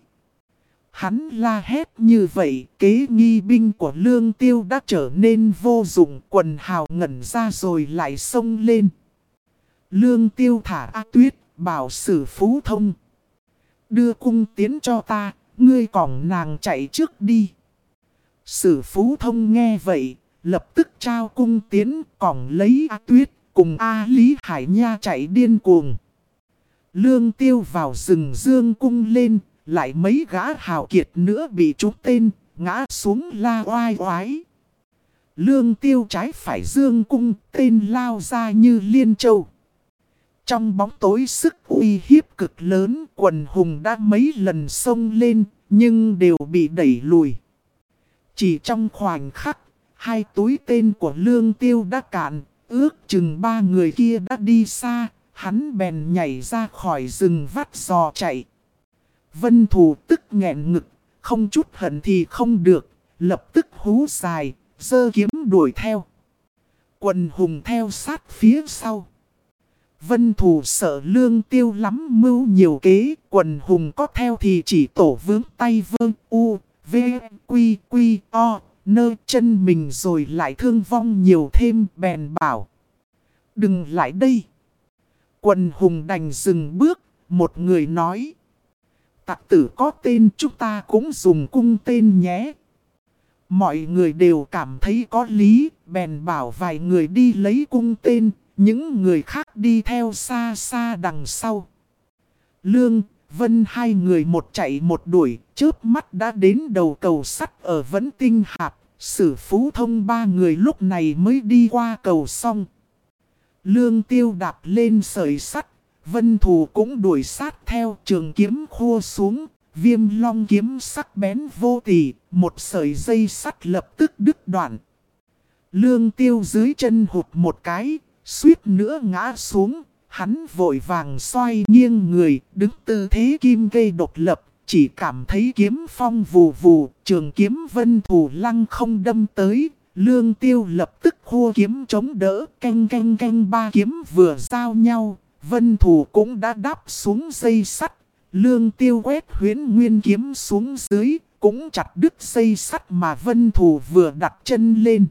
Hắn la hét như vậy, kế nghi binh của Lương Tiêu đã trở nên vô dụng. Quần Hào ngẩn ra rồi lại xông lên. Lương Tiêu thả A Tuyết, bảo Sử Phú Thông. Đưa cung tiến cho ta, ngươi cõng nàng chạy trước đi. Sử Phú Thông nghe vậy, lập tức trao cung tiến cõng lấy A Tuyết, cùng A Lý Hải Nha chạy điên cuồng. Lương Tiêu vào rừng dương cung lên, lại mấy gã hào kiệt nữa bị trúng tên, ngã xuống la oai oái. Lương Tiêu trái phải dương cung, tên lao ra như liên châu. Trong bóng tối sức uy hiếp cực lớn, quần hùng đã mấy lần xông lên, nhưng đều bị đẩy lùi. Chỉ trong khoảnh khắc, hai túi tên của Lương Tiêu đã cạn, ước chừng 3 người kia đã đi xa, hắn bèn nhảy ra khỏi rừng vắt giò chạy. Vân Thù tức nghẹn ngực, không chút hận thì không được, lập tức hú dài, giơ kiếm đuổi theo. Quần hùng theo sát phía sau. Vân Thù sợ Lương Tiêu lắm mưu nhiều kế, quần hùng có theo thì chỉ tổ vướng tay vơ u, v, quy, quy, o, nơ chân mình rồi lại thương vong nhiều thêm, bèn bảo. Đừng lại đây. Quần hùng đành dừng bước, một người nói. Tặc tử có tên chúng ta cũng dùng cung tên nhé. Mọi người đều cảm thấy có lý, bèn bảo vài người đi lấy cung tên, những người khác đi theo xa xa đằng sau. Lương, Vân hai người một chạy một đuổi, chớp mắt đã đến đầu cầu sắt ở Vẫn Tinh Hạp. Sử Phú Thông 3 người lúc này mới đi qua cầu xong. Lương Tiêu đạp lên sợi sắt, Vân Thù cũng đuổi sát theo, trường kiếm khua xuống, Viêm Long kiếm sắc bén vô tỉ, một sợi dây sắt lập tức đứt đoạn. Lương Tiêu dưới chân hụt một cái, suýt nữa ngã xuống, hắn vội vàng xoay nghiêng người, đứng tư thế kim gây độc lập, chỉ cảm thấy kiếm phong vù vù, trường kiếm Vân Thù lăng không đâm tới. Lương Tiêu lập tức khua kiếm chống đỡ, canh canh canh 3 kiếm vừa giao nhau, Vân Thù cũng đã đáp xuống dây sắt. Lương Tiêu quét huyễn nguyên kiếm xuống dưới, cũng chặt đứt dây sắt mà Vân Thù vừa đặt chân lên.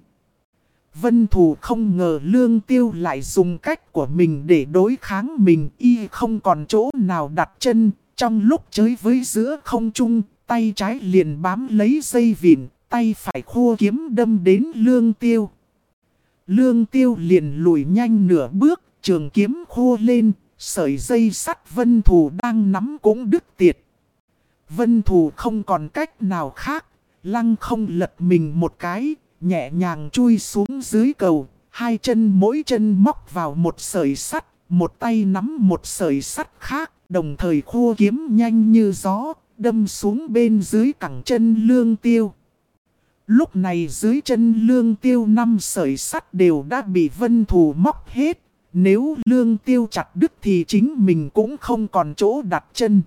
Vân Thù không ngờ Lương Tiêu lại dùng cách của mình để đối kháng mình, y không còn chỗ nào đặt chân. Trong lúc chơi với giữa không trung, tay trái liền bám lấy dây vịn, tay phải khua kiếm đâm đến Lương Tiêu. Lương Tiêu liền lùi nhanh nửa bước, trường kiếm khua lên, sợi dây sắt Vân Thù đang nắm cũng đứt tiệt. Vân Thù không còn cách nào khác, lăng không lật mình một cái, nhẹ nhàng chui xuống dưới cầu, hai chân mỗi chân móc vào một sợi sắt, một tay nắm một sợi sắt khác, đồng thời khua kiếm nhanh như gió, đâm xuống bên dưới cẳng chân Lương Tiêu. Lúc này dưới chân Lương Tiêu 5 sợi sắt đều đã bị Vân Thù móc hết. Nếu Lương Tiêu chặt đứt thì chính mình cũng không còn chỗ đặt chân.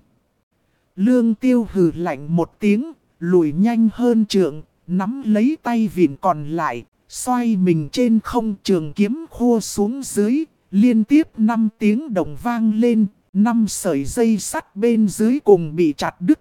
Lương Tiêu hừ lạnh một tiếng, lùi nhanh hơn trượng, nắm lấy tay vịn còn lại, xoay mình trên không, trường kiếm khua xuống dưới, liên tiếp 5 tiếng đồng vang lên, 5 sợi dây sắt bên dưới cùng bị chặt đứt.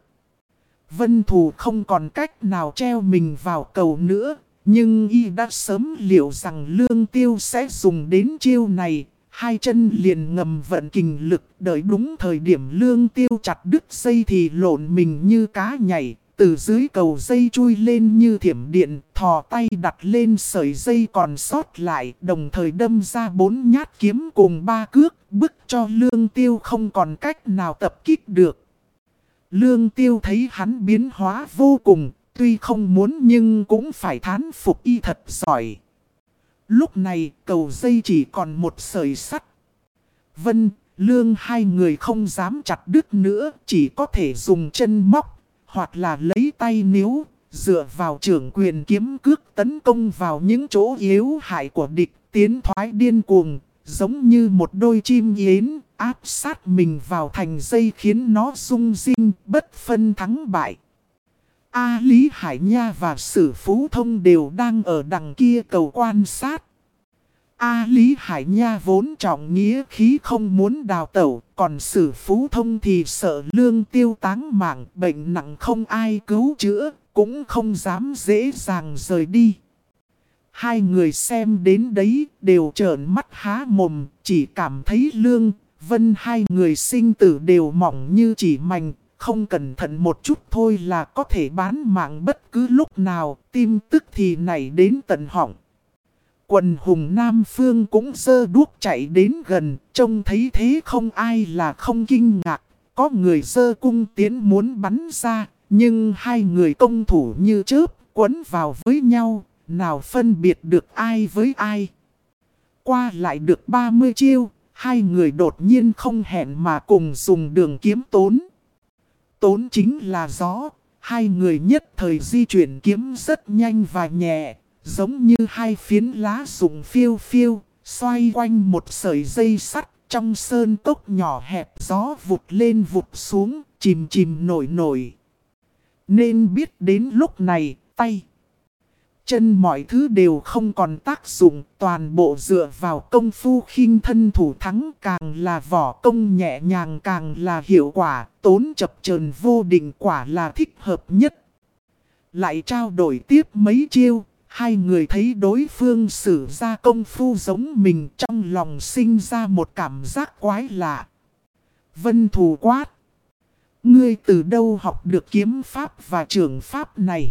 Vân Thù không còn cách nào treo mình vào cầu nữa, nhưng y đã sớm liệu rằng Lương Tiêu sẽ dùng đến chiêu này. Hai chân liền ngầm vận kình lực, đợi đúng thời điểm Lương Tiêu chặt đứt dây thì lộn mình như cá nhảy, từ dưới cầu dây chui lên như thiểm điện, thò tay đặt lên sợi dây còn sót lại, đồng thời đâm ra 4 nhát kiếm cùng 3 cước, bức cho Lương Tiêu không còn cách nào tập kích được. Lương Tiêu thấy hắn biến hóa vô cùng, tuy không muốn nhưng cũng phải thán phục y thật giỏi. Lúc này cầu dây chỉ còn một sợi sắt. Vân, Lương hai người không dám chặt đứt nữa, chỉ có thể dùng chân móc, hoặc là lấy tay níu, dựa vào trưởng quyền kiếm cước tấn công vào những chỗ yếu hại của địch, tiến thoái điên cuồng, giống như một đôi chim yến, áp sát mình vào thành dây khiến nó rung rinh, bất phân thắng bại. A Lý Hải Nha và Sử Phú Thông đều đang ở đằng kia cầu quan sát. A Lý Hải Nha vốn trọng nghĩa khí không muốn đào tẩu, còn Sử Phú Thông thì sợ Lương Tiêu táng mạng, bệnh nặng không ai cứu chữa, cũng không dám dễ dàng rời đi. Hai người xem đến đấy đều trợn mắt há mồm, chỉ cảm thấy Lương, Vân hai người sinh tử đều mỏng như chỉ mảnh, không cẩn thận một chút thôi là có thể bán mạng bất cứ lúc nào, tim tức thì nảy đến tận họng. Quần hùng Nam Phương cũng giơ đuốc chạy đến gần, trông thấy thế không ai là không kinh ngạc, có người giơ cung tiến muốn bắn ra, nhưng hai người công thủ như chớp, quấn vào với nhau, nào phân biệt được ai với ai. Qua lại được 30 chiêu, hai người đột nhiên không hẹn mà cùng dùng đường kiếm tốn. Tốn chính là gió, hai người nhất thời di chuyển kiếm rất nhanh và nhẹ, giống như hai phiến lá rụng phiêu phiêu, xoay quanh một sợi dây sắt trong sơn cốc nhỏ hẹp, gió vụt lên vụt xuống, chìm chìm nổi nổi. Nên biết đến lúc này, tay, chân mọi thứ đều không còn tác dụng, toàn bộ dựa vào công phu khinh thân thủ thắng, càng là võ công nhẹ nhàng càng là hiệu quả, tốn chập chờn vô định quả là thích hợp nhất. Lại trao đổi tiếp mấy chiêu, hai người thấy đối phương sử ra công phu giống mình, trong lòng sinh ra một cảm giác quái lạ. Vân Thù quát: ngươi từ đâu học được kiếm pháp và trường pháp này?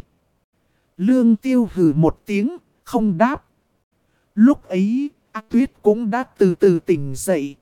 Lương Tiêu hừ một tiếng, không đáp. Lúc ấy, A Tuyết cũng đã từ từ tỉnh dậy.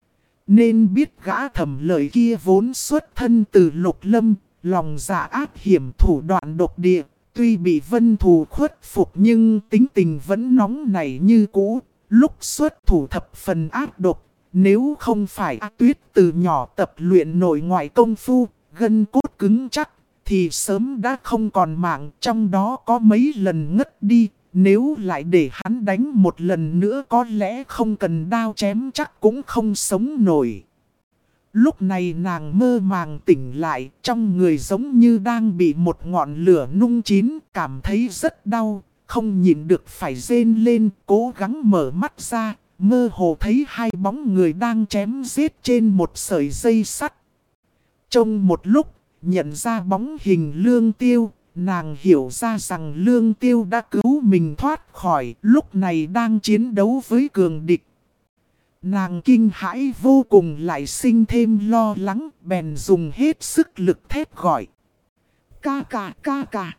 Nên biết gã Thẩm Lợi kia vốn xuất thân từ Lục Lâm, lòng dạ ác hiểm, thủ đoạn độc địa. Tuy bị Vân Thù khuất phục nhưng tính tình vẫn nóng nảy như cũ. Lúc xuất thủ thập phần ác độc, nếu không phải A Tuyết từ nhỏ tập luyện nội ngoại công phu, gân cốt cứng chắc, thì sớm đã không còn mạng, trong đó có mấy lần ngất đi. Nếu lại để hắn đánh một lần nữa có lẽ không cần đao chém chắc cũng không sống nổi. Lúc này nàng mơ màng tỉnh lại, trong người giống như đang bị một ngọn lửa nung chín, cảm thấy rất đau, không nhịn được phải rên lên, cố gắng mở mắt ra, mơ hồ thấy hai bóng người đang chém giết trên một sợi dây sắt. Trong một lúc, nhận ra bóng hình Lương Tiêu, nàng hiểu ra rằng Lương Tiêu đã cứu mình thoát khỏi, lúc này đang chiến đấu với cường địch. Nàng kinh hãi vô cùng, lại sinh thêm lo lắng, bèn dùng hết sức lực thét gọi: ca ca ca ca.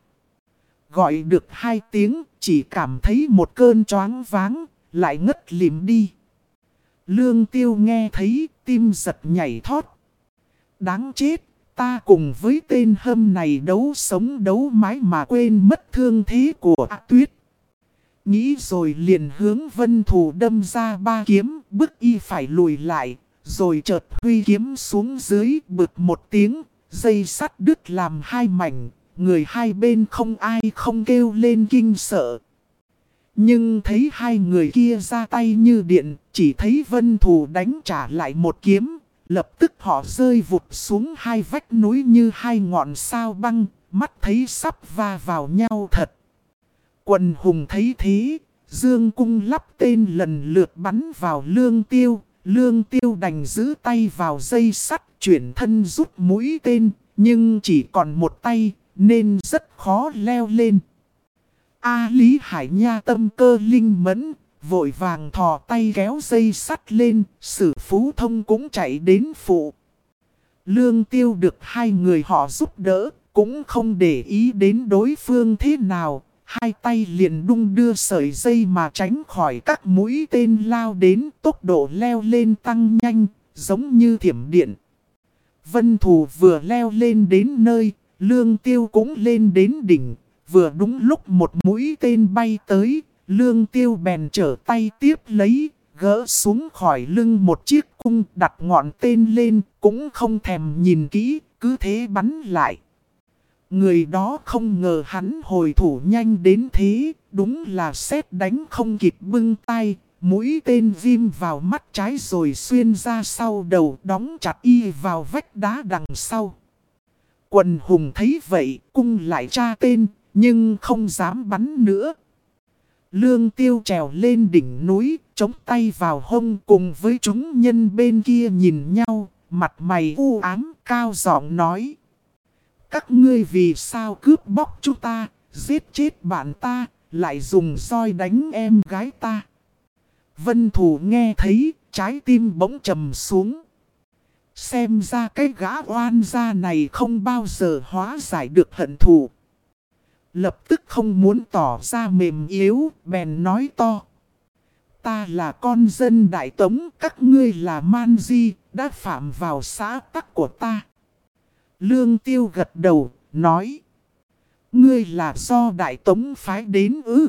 Gọi được 2 tiếng, chỉ cảm thấy một cơn choáng váng, lại ngất lịm đi. Lương Tiêu nghe thấy, tim giật nhảy thót. Đáng chết, ta cùng với tên hâm này đấu sống đấu mái mà quên mất thương thế của A Tuyết. Nghĩ rồi liền hướng Vân Thù đâm ra 3 kiếm, bức y phải lùi lại, rồi chợt huy kiếm xuống dưới, bực một tiếng, dây sắt đứt làm 2 mảnh, người hai bên không ai không kêu lên kinh sợ. Nhưng thấy hai người kia ra tay như điện, chỉ thấy Vân Thù đánh trả lại một kiếm, lập tức họ rơi vụt xuống 2 vách núi như 2 ngọn sao băng, mắt thấy sắp va vào nhau thật. Quần hùng thấy thế, dương cung lắp tên lần lượt bắn vào Lương Tiêu. Lương Tiêu đành giữ tay vào dây sắt, chuyển thân rút mũi tên, nhưng chỉ còn một tay, nên rất khó leo lên. Lý Hải Nha tâm cơ linh mẫn, vội vàng thò tay kéo dây sắt lên, Sử Phú Thông cũng chạy đến phụ. Lương Tiêu được hai người họ giúp đỡ, cũng không để ý đến đối phương thế nào. Hai tay liền đung đưa sợi dây mà tránh khỏi các mũi tên lao đến, tốc độ leo lên tăng nhanh, giống như thiểm điện. Vân Thù vừa leo lên đến nơi, Lương Tiêu cũng lên đến đỉnh. Vừa đúng lúc một mũi tên bay tới, Lương Tiêu bèn trở tay tiếp lấy, gỡ xuống khỏi lưng một chiếc cung, đặt ngọn tên lên, cũng không thèm nhìn kỹ, cứ thế bắn lại. Người đó không ngờ hắn hồi thủ nhanh đến thế, đúng là sét đánh không kịp bưng tay, mũi tên ghim vào mắt trái rồi xuyên ra sau đầu, đóng chặt y vào vách đá đằng sau. Quần hùng thấy vậy, cung lại tra tên, nhưng không dám bắn nữa. Lương Tiêu trèo lên đỉnh núi, chống tay vào hông cùng với chúng nhân bên kia nhìn nhau, mặt mày u ám, cao giọng nói: các ngươi vì sao cướp bóc chúng ta, giết chết bạn ta, lại dùng roi đánh em gái ta. Vân Thù nghe thấy, trái tim bỗng trầm xuống. Xem ra cái gã oan gia này không bao giờ hóa giải được hận thù. Lập tức không muốn tỏ ra mềm yếu, bèn nói to. Ta là con dân Đại Tống, các ngươi là man di, đã phạm vào xã tắc của ta. Lương Tiêu gật đầu, nói. Ngươi là do Đại Tống phái đến ư?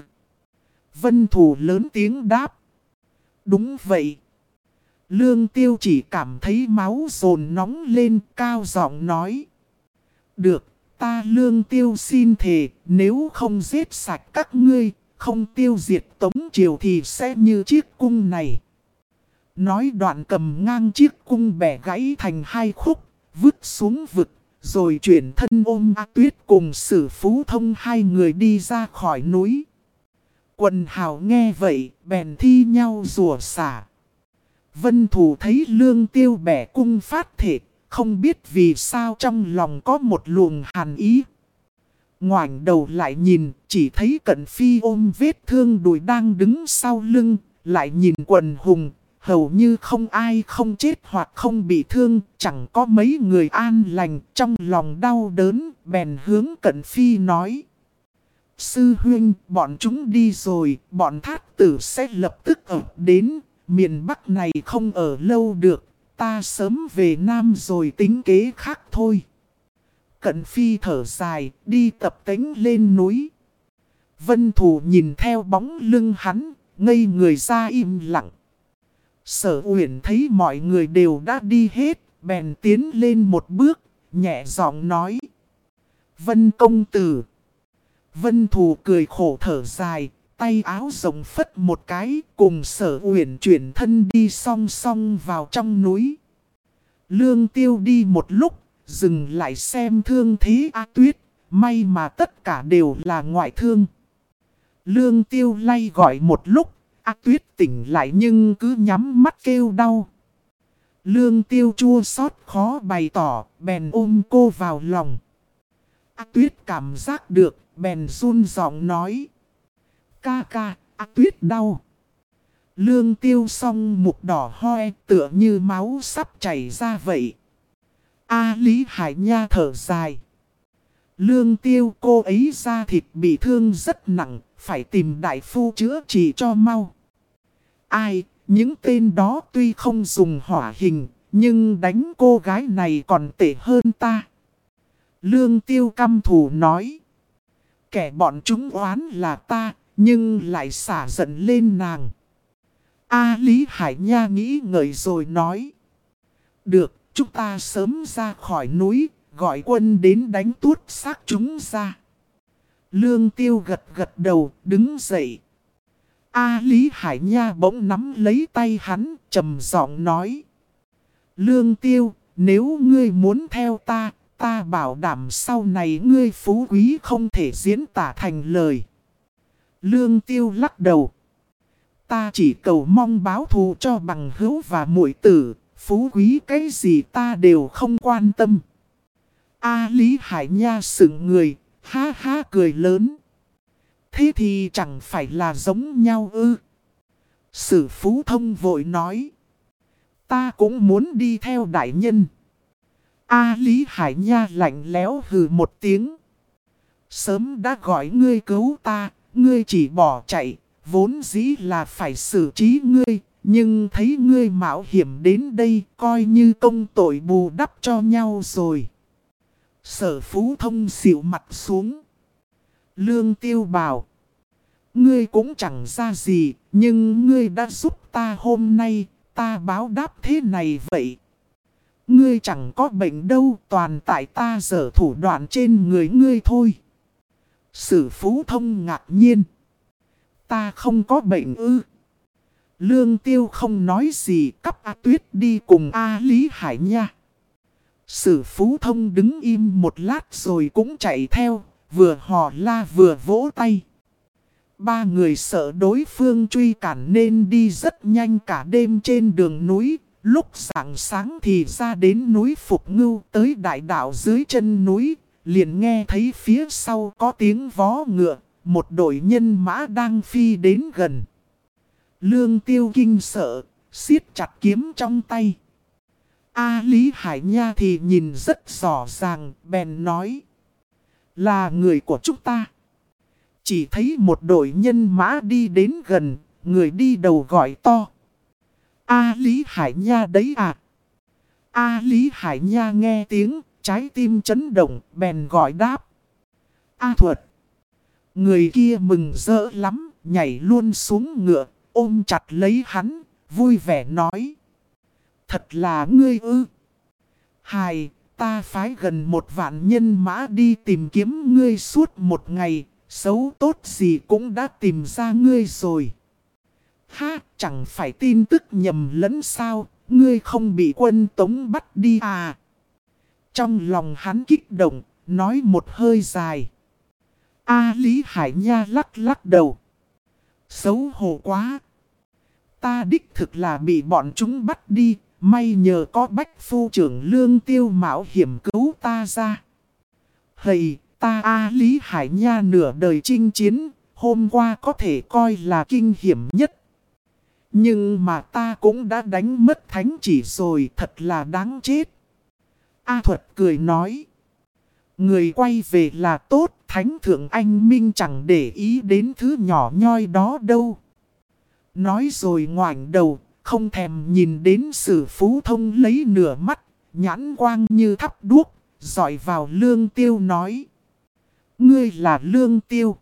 Vân Thù lớn tiếng đáp. Đúng vậy. Lương Tiêu chỉ cảm thấy máu dồn nóng lên, cao giọng nói. Được, ta Lương Tiêu xin thề, nếu không giết sạch các ngươi, không tiêu diệt Tống Triều thì sẽ như chiếc cung này. Nói đoạn cầm ngang chiếc cung bẻ gãy thành hai khúc, vứt xuống vực, rồi chuyển thân ôm A Tuyết cùng Sử Phú Thông hai người đi ra khỏi núi. Quần hào nghe vậy, bèn thi nhau rủa xả. Vân Thù thấy Lương Tiêu bẻ cung phát thể, không biết vì sao trong lòng có một luồng hàn ý. Ngoảnh đầu lại nhìn, chỉ thấy Cận Phi ôm vết thương đùi đang đứng sau lưng, lại nhìn quần hùng, hầu như không ai không chết hoặc không bị thương, chẳng có mấy người an lành, trong lòng đau đớn, bèn hướng Cận Phi nói. Sư huynh, bọn chúng đi rồi, bọn thát tử sẽ lập tức ập đến, miền Bắc này không ở lâu được, ta sớm về Nam rồi tính kế khác thôi. Cận Phi thở dài, đi tập tễnh lên núi. Vân Thù nhìn theo bóng lưng hắn, ngây người ra im lặng. Sở Uyển thấy mọi người đều đã đi hết, bèn tiến lên một bước, nhẹ giọng nói. Vân công tử. Vân Thù cười khổ thở dài, tay áo rộng phất một cái, cùng Sở Uyển chuyển thân đi song song vào trong núi. Lương Tiêu đi một lúc, dừng lại xem thương thế A Tuyết, may mà tất cả đều là ngoại thương. Lương Tiêu lay gọi một lúc, A Tuyết tỉnh lại nhưng cứ nhắm mắt kêu đau. Lương Tiêu chua xót khó bày tỏ, bèn ôm cô vào lòng. A Tuyết cảm giác được, bèn run giọng nói. Ca ca, A Tuyết đau. Lương Tiêu song mục đỏ hoe, tựa như máu sắp chảy ra vậy. A Lý Hải Nha thở dài. Lương Tiêu, cô ấy da thịt bị thương rất nặng, phải tìm đại phu chữa trị cho mau. Ai, những tên đó tuy không dùng hỏa hình, nhưng đánh cô gái này còn tệ hơn ta. Lương Tiêu căm thù nói. Kẻ bọn chúng oán là ta, nhưng lại xả giận lên nàng. A Lý Hải Nha nghĩ ngợi rồi nói. Được, chúng ta sớm ra khỏi núi, gọi quân đến đánh tuốt xác chúng ra. Lương Tiêu gật gật đầu, đứng dậy. A Lý Hải Nha bỗng nắm lấy tay hắn, trầm giọng nói. Lương Tiêu, nếu ngươi muốn theo ta, ta bảo đảm sau này ngươi phú quý không thể diễn tả thành lời. Lương Tiêu lắc đầu. Ta chỉ cầu mong báo thù cho bằng hữu và muội tử, phú quý cái gì ta đều không quan tâm. A Lý Hải Nha sững người, ha ha cười lớn. Thế thì chẳng phải là giống nhau ư? Sử Phú Thông vội nói. Ta cũng muốn đi theo đại nhân. A Lý Hải Nha lạnh lẽo hừ một tiếng. Sớm đã gọi ngươi cứu ta, ngươi chỉ bỏ chạy, vốn dĩ là phải xử trí ngươi, nhưng thấy ngươi mạo hiểm đến đây, coi như công tội bù đắp cho nhau rồi. Sở Phú Thông xịu mặt xuống. Lương Tiêu bảo. Ngươi cũng chẳng ra gì, nhưng ngươi đã giúp ta hôm nay, ta báo đáp thế này vậy. Ngươi chẳng có bệnh đâu, toàn tại ta giở thủ đoạn trên người ngươi thôi. Sử Phú Thông ngạc nhiên. Ta không có bệnh ư? Lương Tiêu không nói gì, cắp A Tuyết đi cùng A Lý Hải Nha. Sử Phú Thông đứng im một lát rồi cũng chạy theo, vừa hò la vừa vỗ tay. Ba người sợ đối phương truy cản nên đi rất nhanh cả đêm trên đường núi. Lúc rạng sáng thì ra đến núi Phục Ngưu, tới đại đảo dưới chân núi, liền nghe thấy phía sau có tiếng vó ngựa, một đội nhân mã đang phi đến gần. Lương Tiêu kinh sợ, siết chặt kiếm trong tay. Lý Hải Nha thì nhìn rất rõ ràng, bèn nói. Là người của chúng ta. Chỉ thấy một đội nhân mã đi đến gần, người đi đầu gọi to. Lý Hải Nha đấy à? Lý Hải Nha nghe tiếng, trái tim chấn động, bèn gọi đáp. Thuật. Người kia mừng rỡ lắm, nhảy luôn xuống ngựa, ôm chặt lấy hắn, vui vẻ nói. Thật là ngươi ư? Hài, ta phái gần 1.000 nhân mã đi tìm kiếm ngươi suốt một ngày, xấu tốt gì cũng đã tìm ra ngươi rồi. Chẳng phải tin tức nhầm lẫn sao, ngươi không bị quân Tống bắt đi à? Trong lòng hắn kích động, nói một hơi dài. Lý Hải Nha lắc lắc đầu. Xấu hổ quá. Ta đích thực là bị bọn chúng bắt đi, may nhờ có Bách phu trưởng Lương Tiêu mạo hiểm cứu ta ra. Hầy, ta Lý Hải Nha nửa đời chinh chiến, hôm qua có thể coi là kinh hiểm nhất. Nhưng mà ta cũng đã đánh mất thánh chỉ rồi, thật là đáng chết. Thuật cười nói. Người quay về là tốt, thánh thượng anh minh chẳng để ý đến thứ nhỏ nhoi đó đâu. Nói rồi ngoảnh đầu, không thèm nhìn đến Sử Phú Thông lấy nửa mắt, nhãn quang như thắp đuốc, dọi vào Lương Tiêu nói. Ngươi là Lương Tiêu.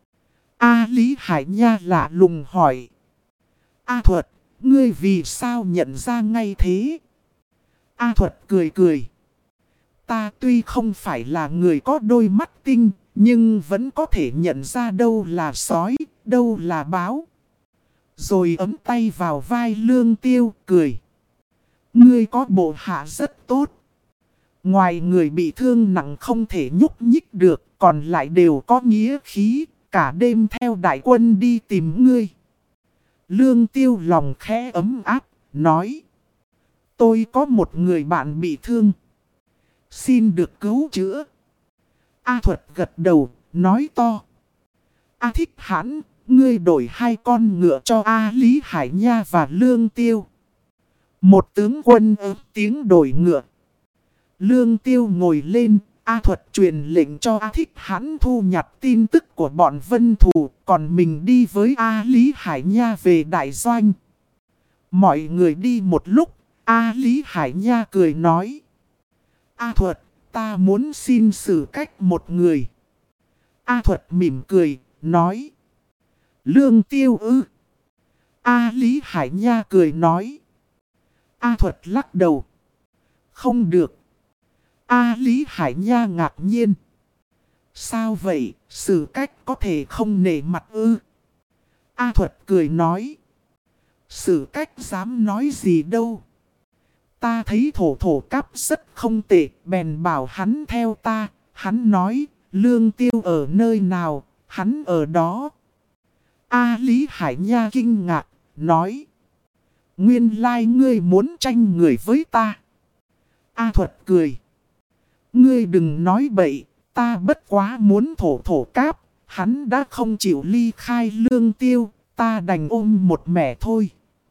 Lý Hải Nha lạ lùng hỏi. Thuật, ngươi vì sao nhận ra ngay thế? Thuật cười cười. Ta tuy không phải là người có đôi mắt tinh, nhưng vẫn có thể nhận ra đâu là sói, đâu là báo. Rồi ấm tay vào vai Lương Tiêu, cười. Ngươi có bộ hạ rất tốt. Ngoài người bị thương nặng không thể nhúc nhích được, còn lại đều có nghĩa khí, cả đêm theo đại quân đi tìm ngươi. Lương Tiêu lòng khẽ ấm áp, nói. Tôi có một người bạn bị thương. Xin được cứu chữa. Thuật gật đầu, nói to. Thích Hãn, ngươi đổi 2 con ngựa cho Lý Hải Nha và Lương Tiêu. Một tướng quân ớt tiếng đổi ngựa. Lương Tiêu ngồi lên, Thuật truyền lệnh cho Thích Hãn thu nhặt tin tức của bọn Vân Thù, còn mình đi với Lý Hải Nha về đại doanh. Mọi người đi một lúc, Lý Hải Nha cười nói. Thuật, ta muốn xin xử cách một người. Thuật mỉm cười, nói. Lương Tiêu ư? Lý Hải Nha cười nói. Thuật lắc đầu. Không được. Lý Hải Nha ngạc nhiên. Sao vậy, xử cách có thể không nể mặt ư? Thuật cười nói. Xử cách dám nói gì đâu. Ta thấy thổ cáp rất không tệ, bèn bảo hắn theo ta. Hắn nói, Lương Tiêu ở nơi nào, hắn ở đó. Lý Hải Nha kinh ngạc, nói. Nguyên lai ngươi muốn tranh người với ta. Thuật cười. Ngươi đừng nói bậy, ta bất quá muốn thổ cáp. Hắn đã không chịu ly khai Lương Tiêu, ta đành ôm một mẻ thôi.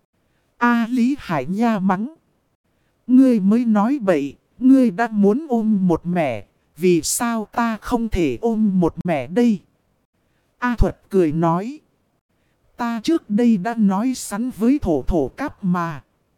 Lý Hải Nha mắng. Ngươi mới nói bậy, ngươi đã muốn ôm một mẻ, vì sao ta không thể ôm một mẻ đây? Thuật cười nói. Ta trước đây đã nói sẵn với thổ cáp mà.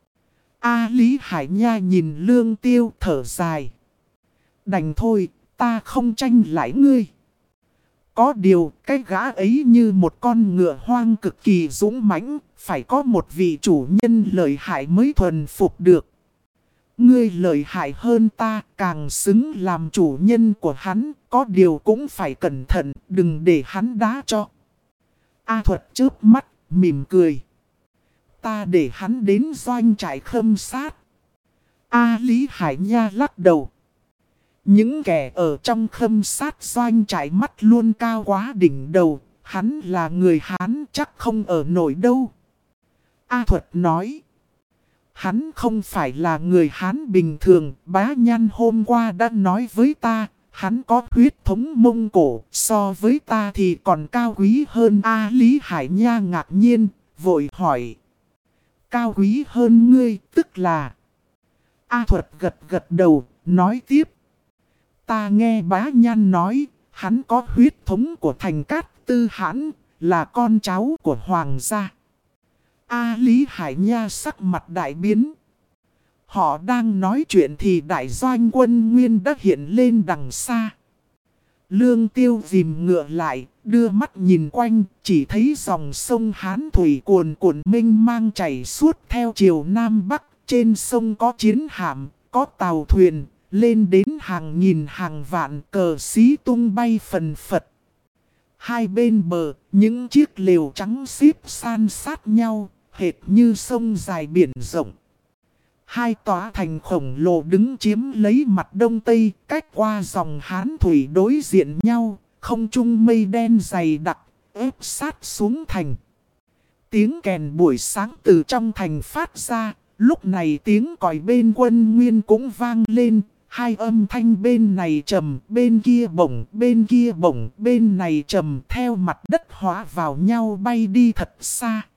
Lý Hải Nha nhìn Lương Tiêu thở dài. Đành thôi, ta không tranh lại ngươi. Có điều, cái gã ấy như một con ngựa hoang cực kỳ dũng mãnh, phải có một vị chủ nhân lợi hại mới thuần phục được. Ngươi lợi hại hơn ta, càng xứng làm chủ nhân của hắn, có điều cũng phải cẩn thận, đừng để hắn đá cho. Thuật chớp mắt, mỉm cười. Ta để hắn đến doanh trại Khâm Sát. Lý Hải Nha lắc đầu. Những kẻ ở trong Khâm Sát doanh trại mắt luôn cao quá đỉnh đầu, hắn là người Hán chắc không ở nổi đâu. Thuật nói. Hắn không phải là người Hán bình thường, bá Nhăn hôm qua đã nói với ta, Hắn có huyết thống Mông Cổ, so với ta thì còn cao quý hơn. Lý Hải Nha ngạc nhiên, vội hỏi. Cao quý hơn ngươi, tức là... A Thuật gật gật đầu, nói tiếp. Ta nghe Bá Nhan nói, hắn có huyết thống của Thành Cát Tư Hãn, là con cháu của Hoàng gia. Lý Hải Nha sắc mặt đại biến. Họ đang nói chuyện thì đại doanh quân Nguyên đã hiện lên đằng xa. Lương Tiêu dìm ngựa lại, đưa mắt nhìn quanh, chỉ thấy dòng sông Hán Thủy cuồn cuộn mênh mang chảy suốt theo chiều Nam Bắc. Trên sông có chiến hạm, có tàu thuyền, lên đến hàng nghìn hàng vạn cờ xí tung bay phần phật. Hai bên bờ, những chiếc lều trắng xếp san sát nhau, hệt như sông dài biển rộng. Hai tòa thành khổng lồ đứng chiếm lấy mặt đông tây, cách qua dòng Hán Thủy đối diện nhau, không trung mây đen dày đặc, ép sát xuống thành. Tiếng kèn buổi sáng từ trong thành phát ra, lúc này tiếng còi bên quân Nguyên cũng vang lên. Hai âm thanh bên này trầm, bên kia bổng, bên kia bổng, bên này trầm theo mặt đất hóa vào nhau bay đi thật xa.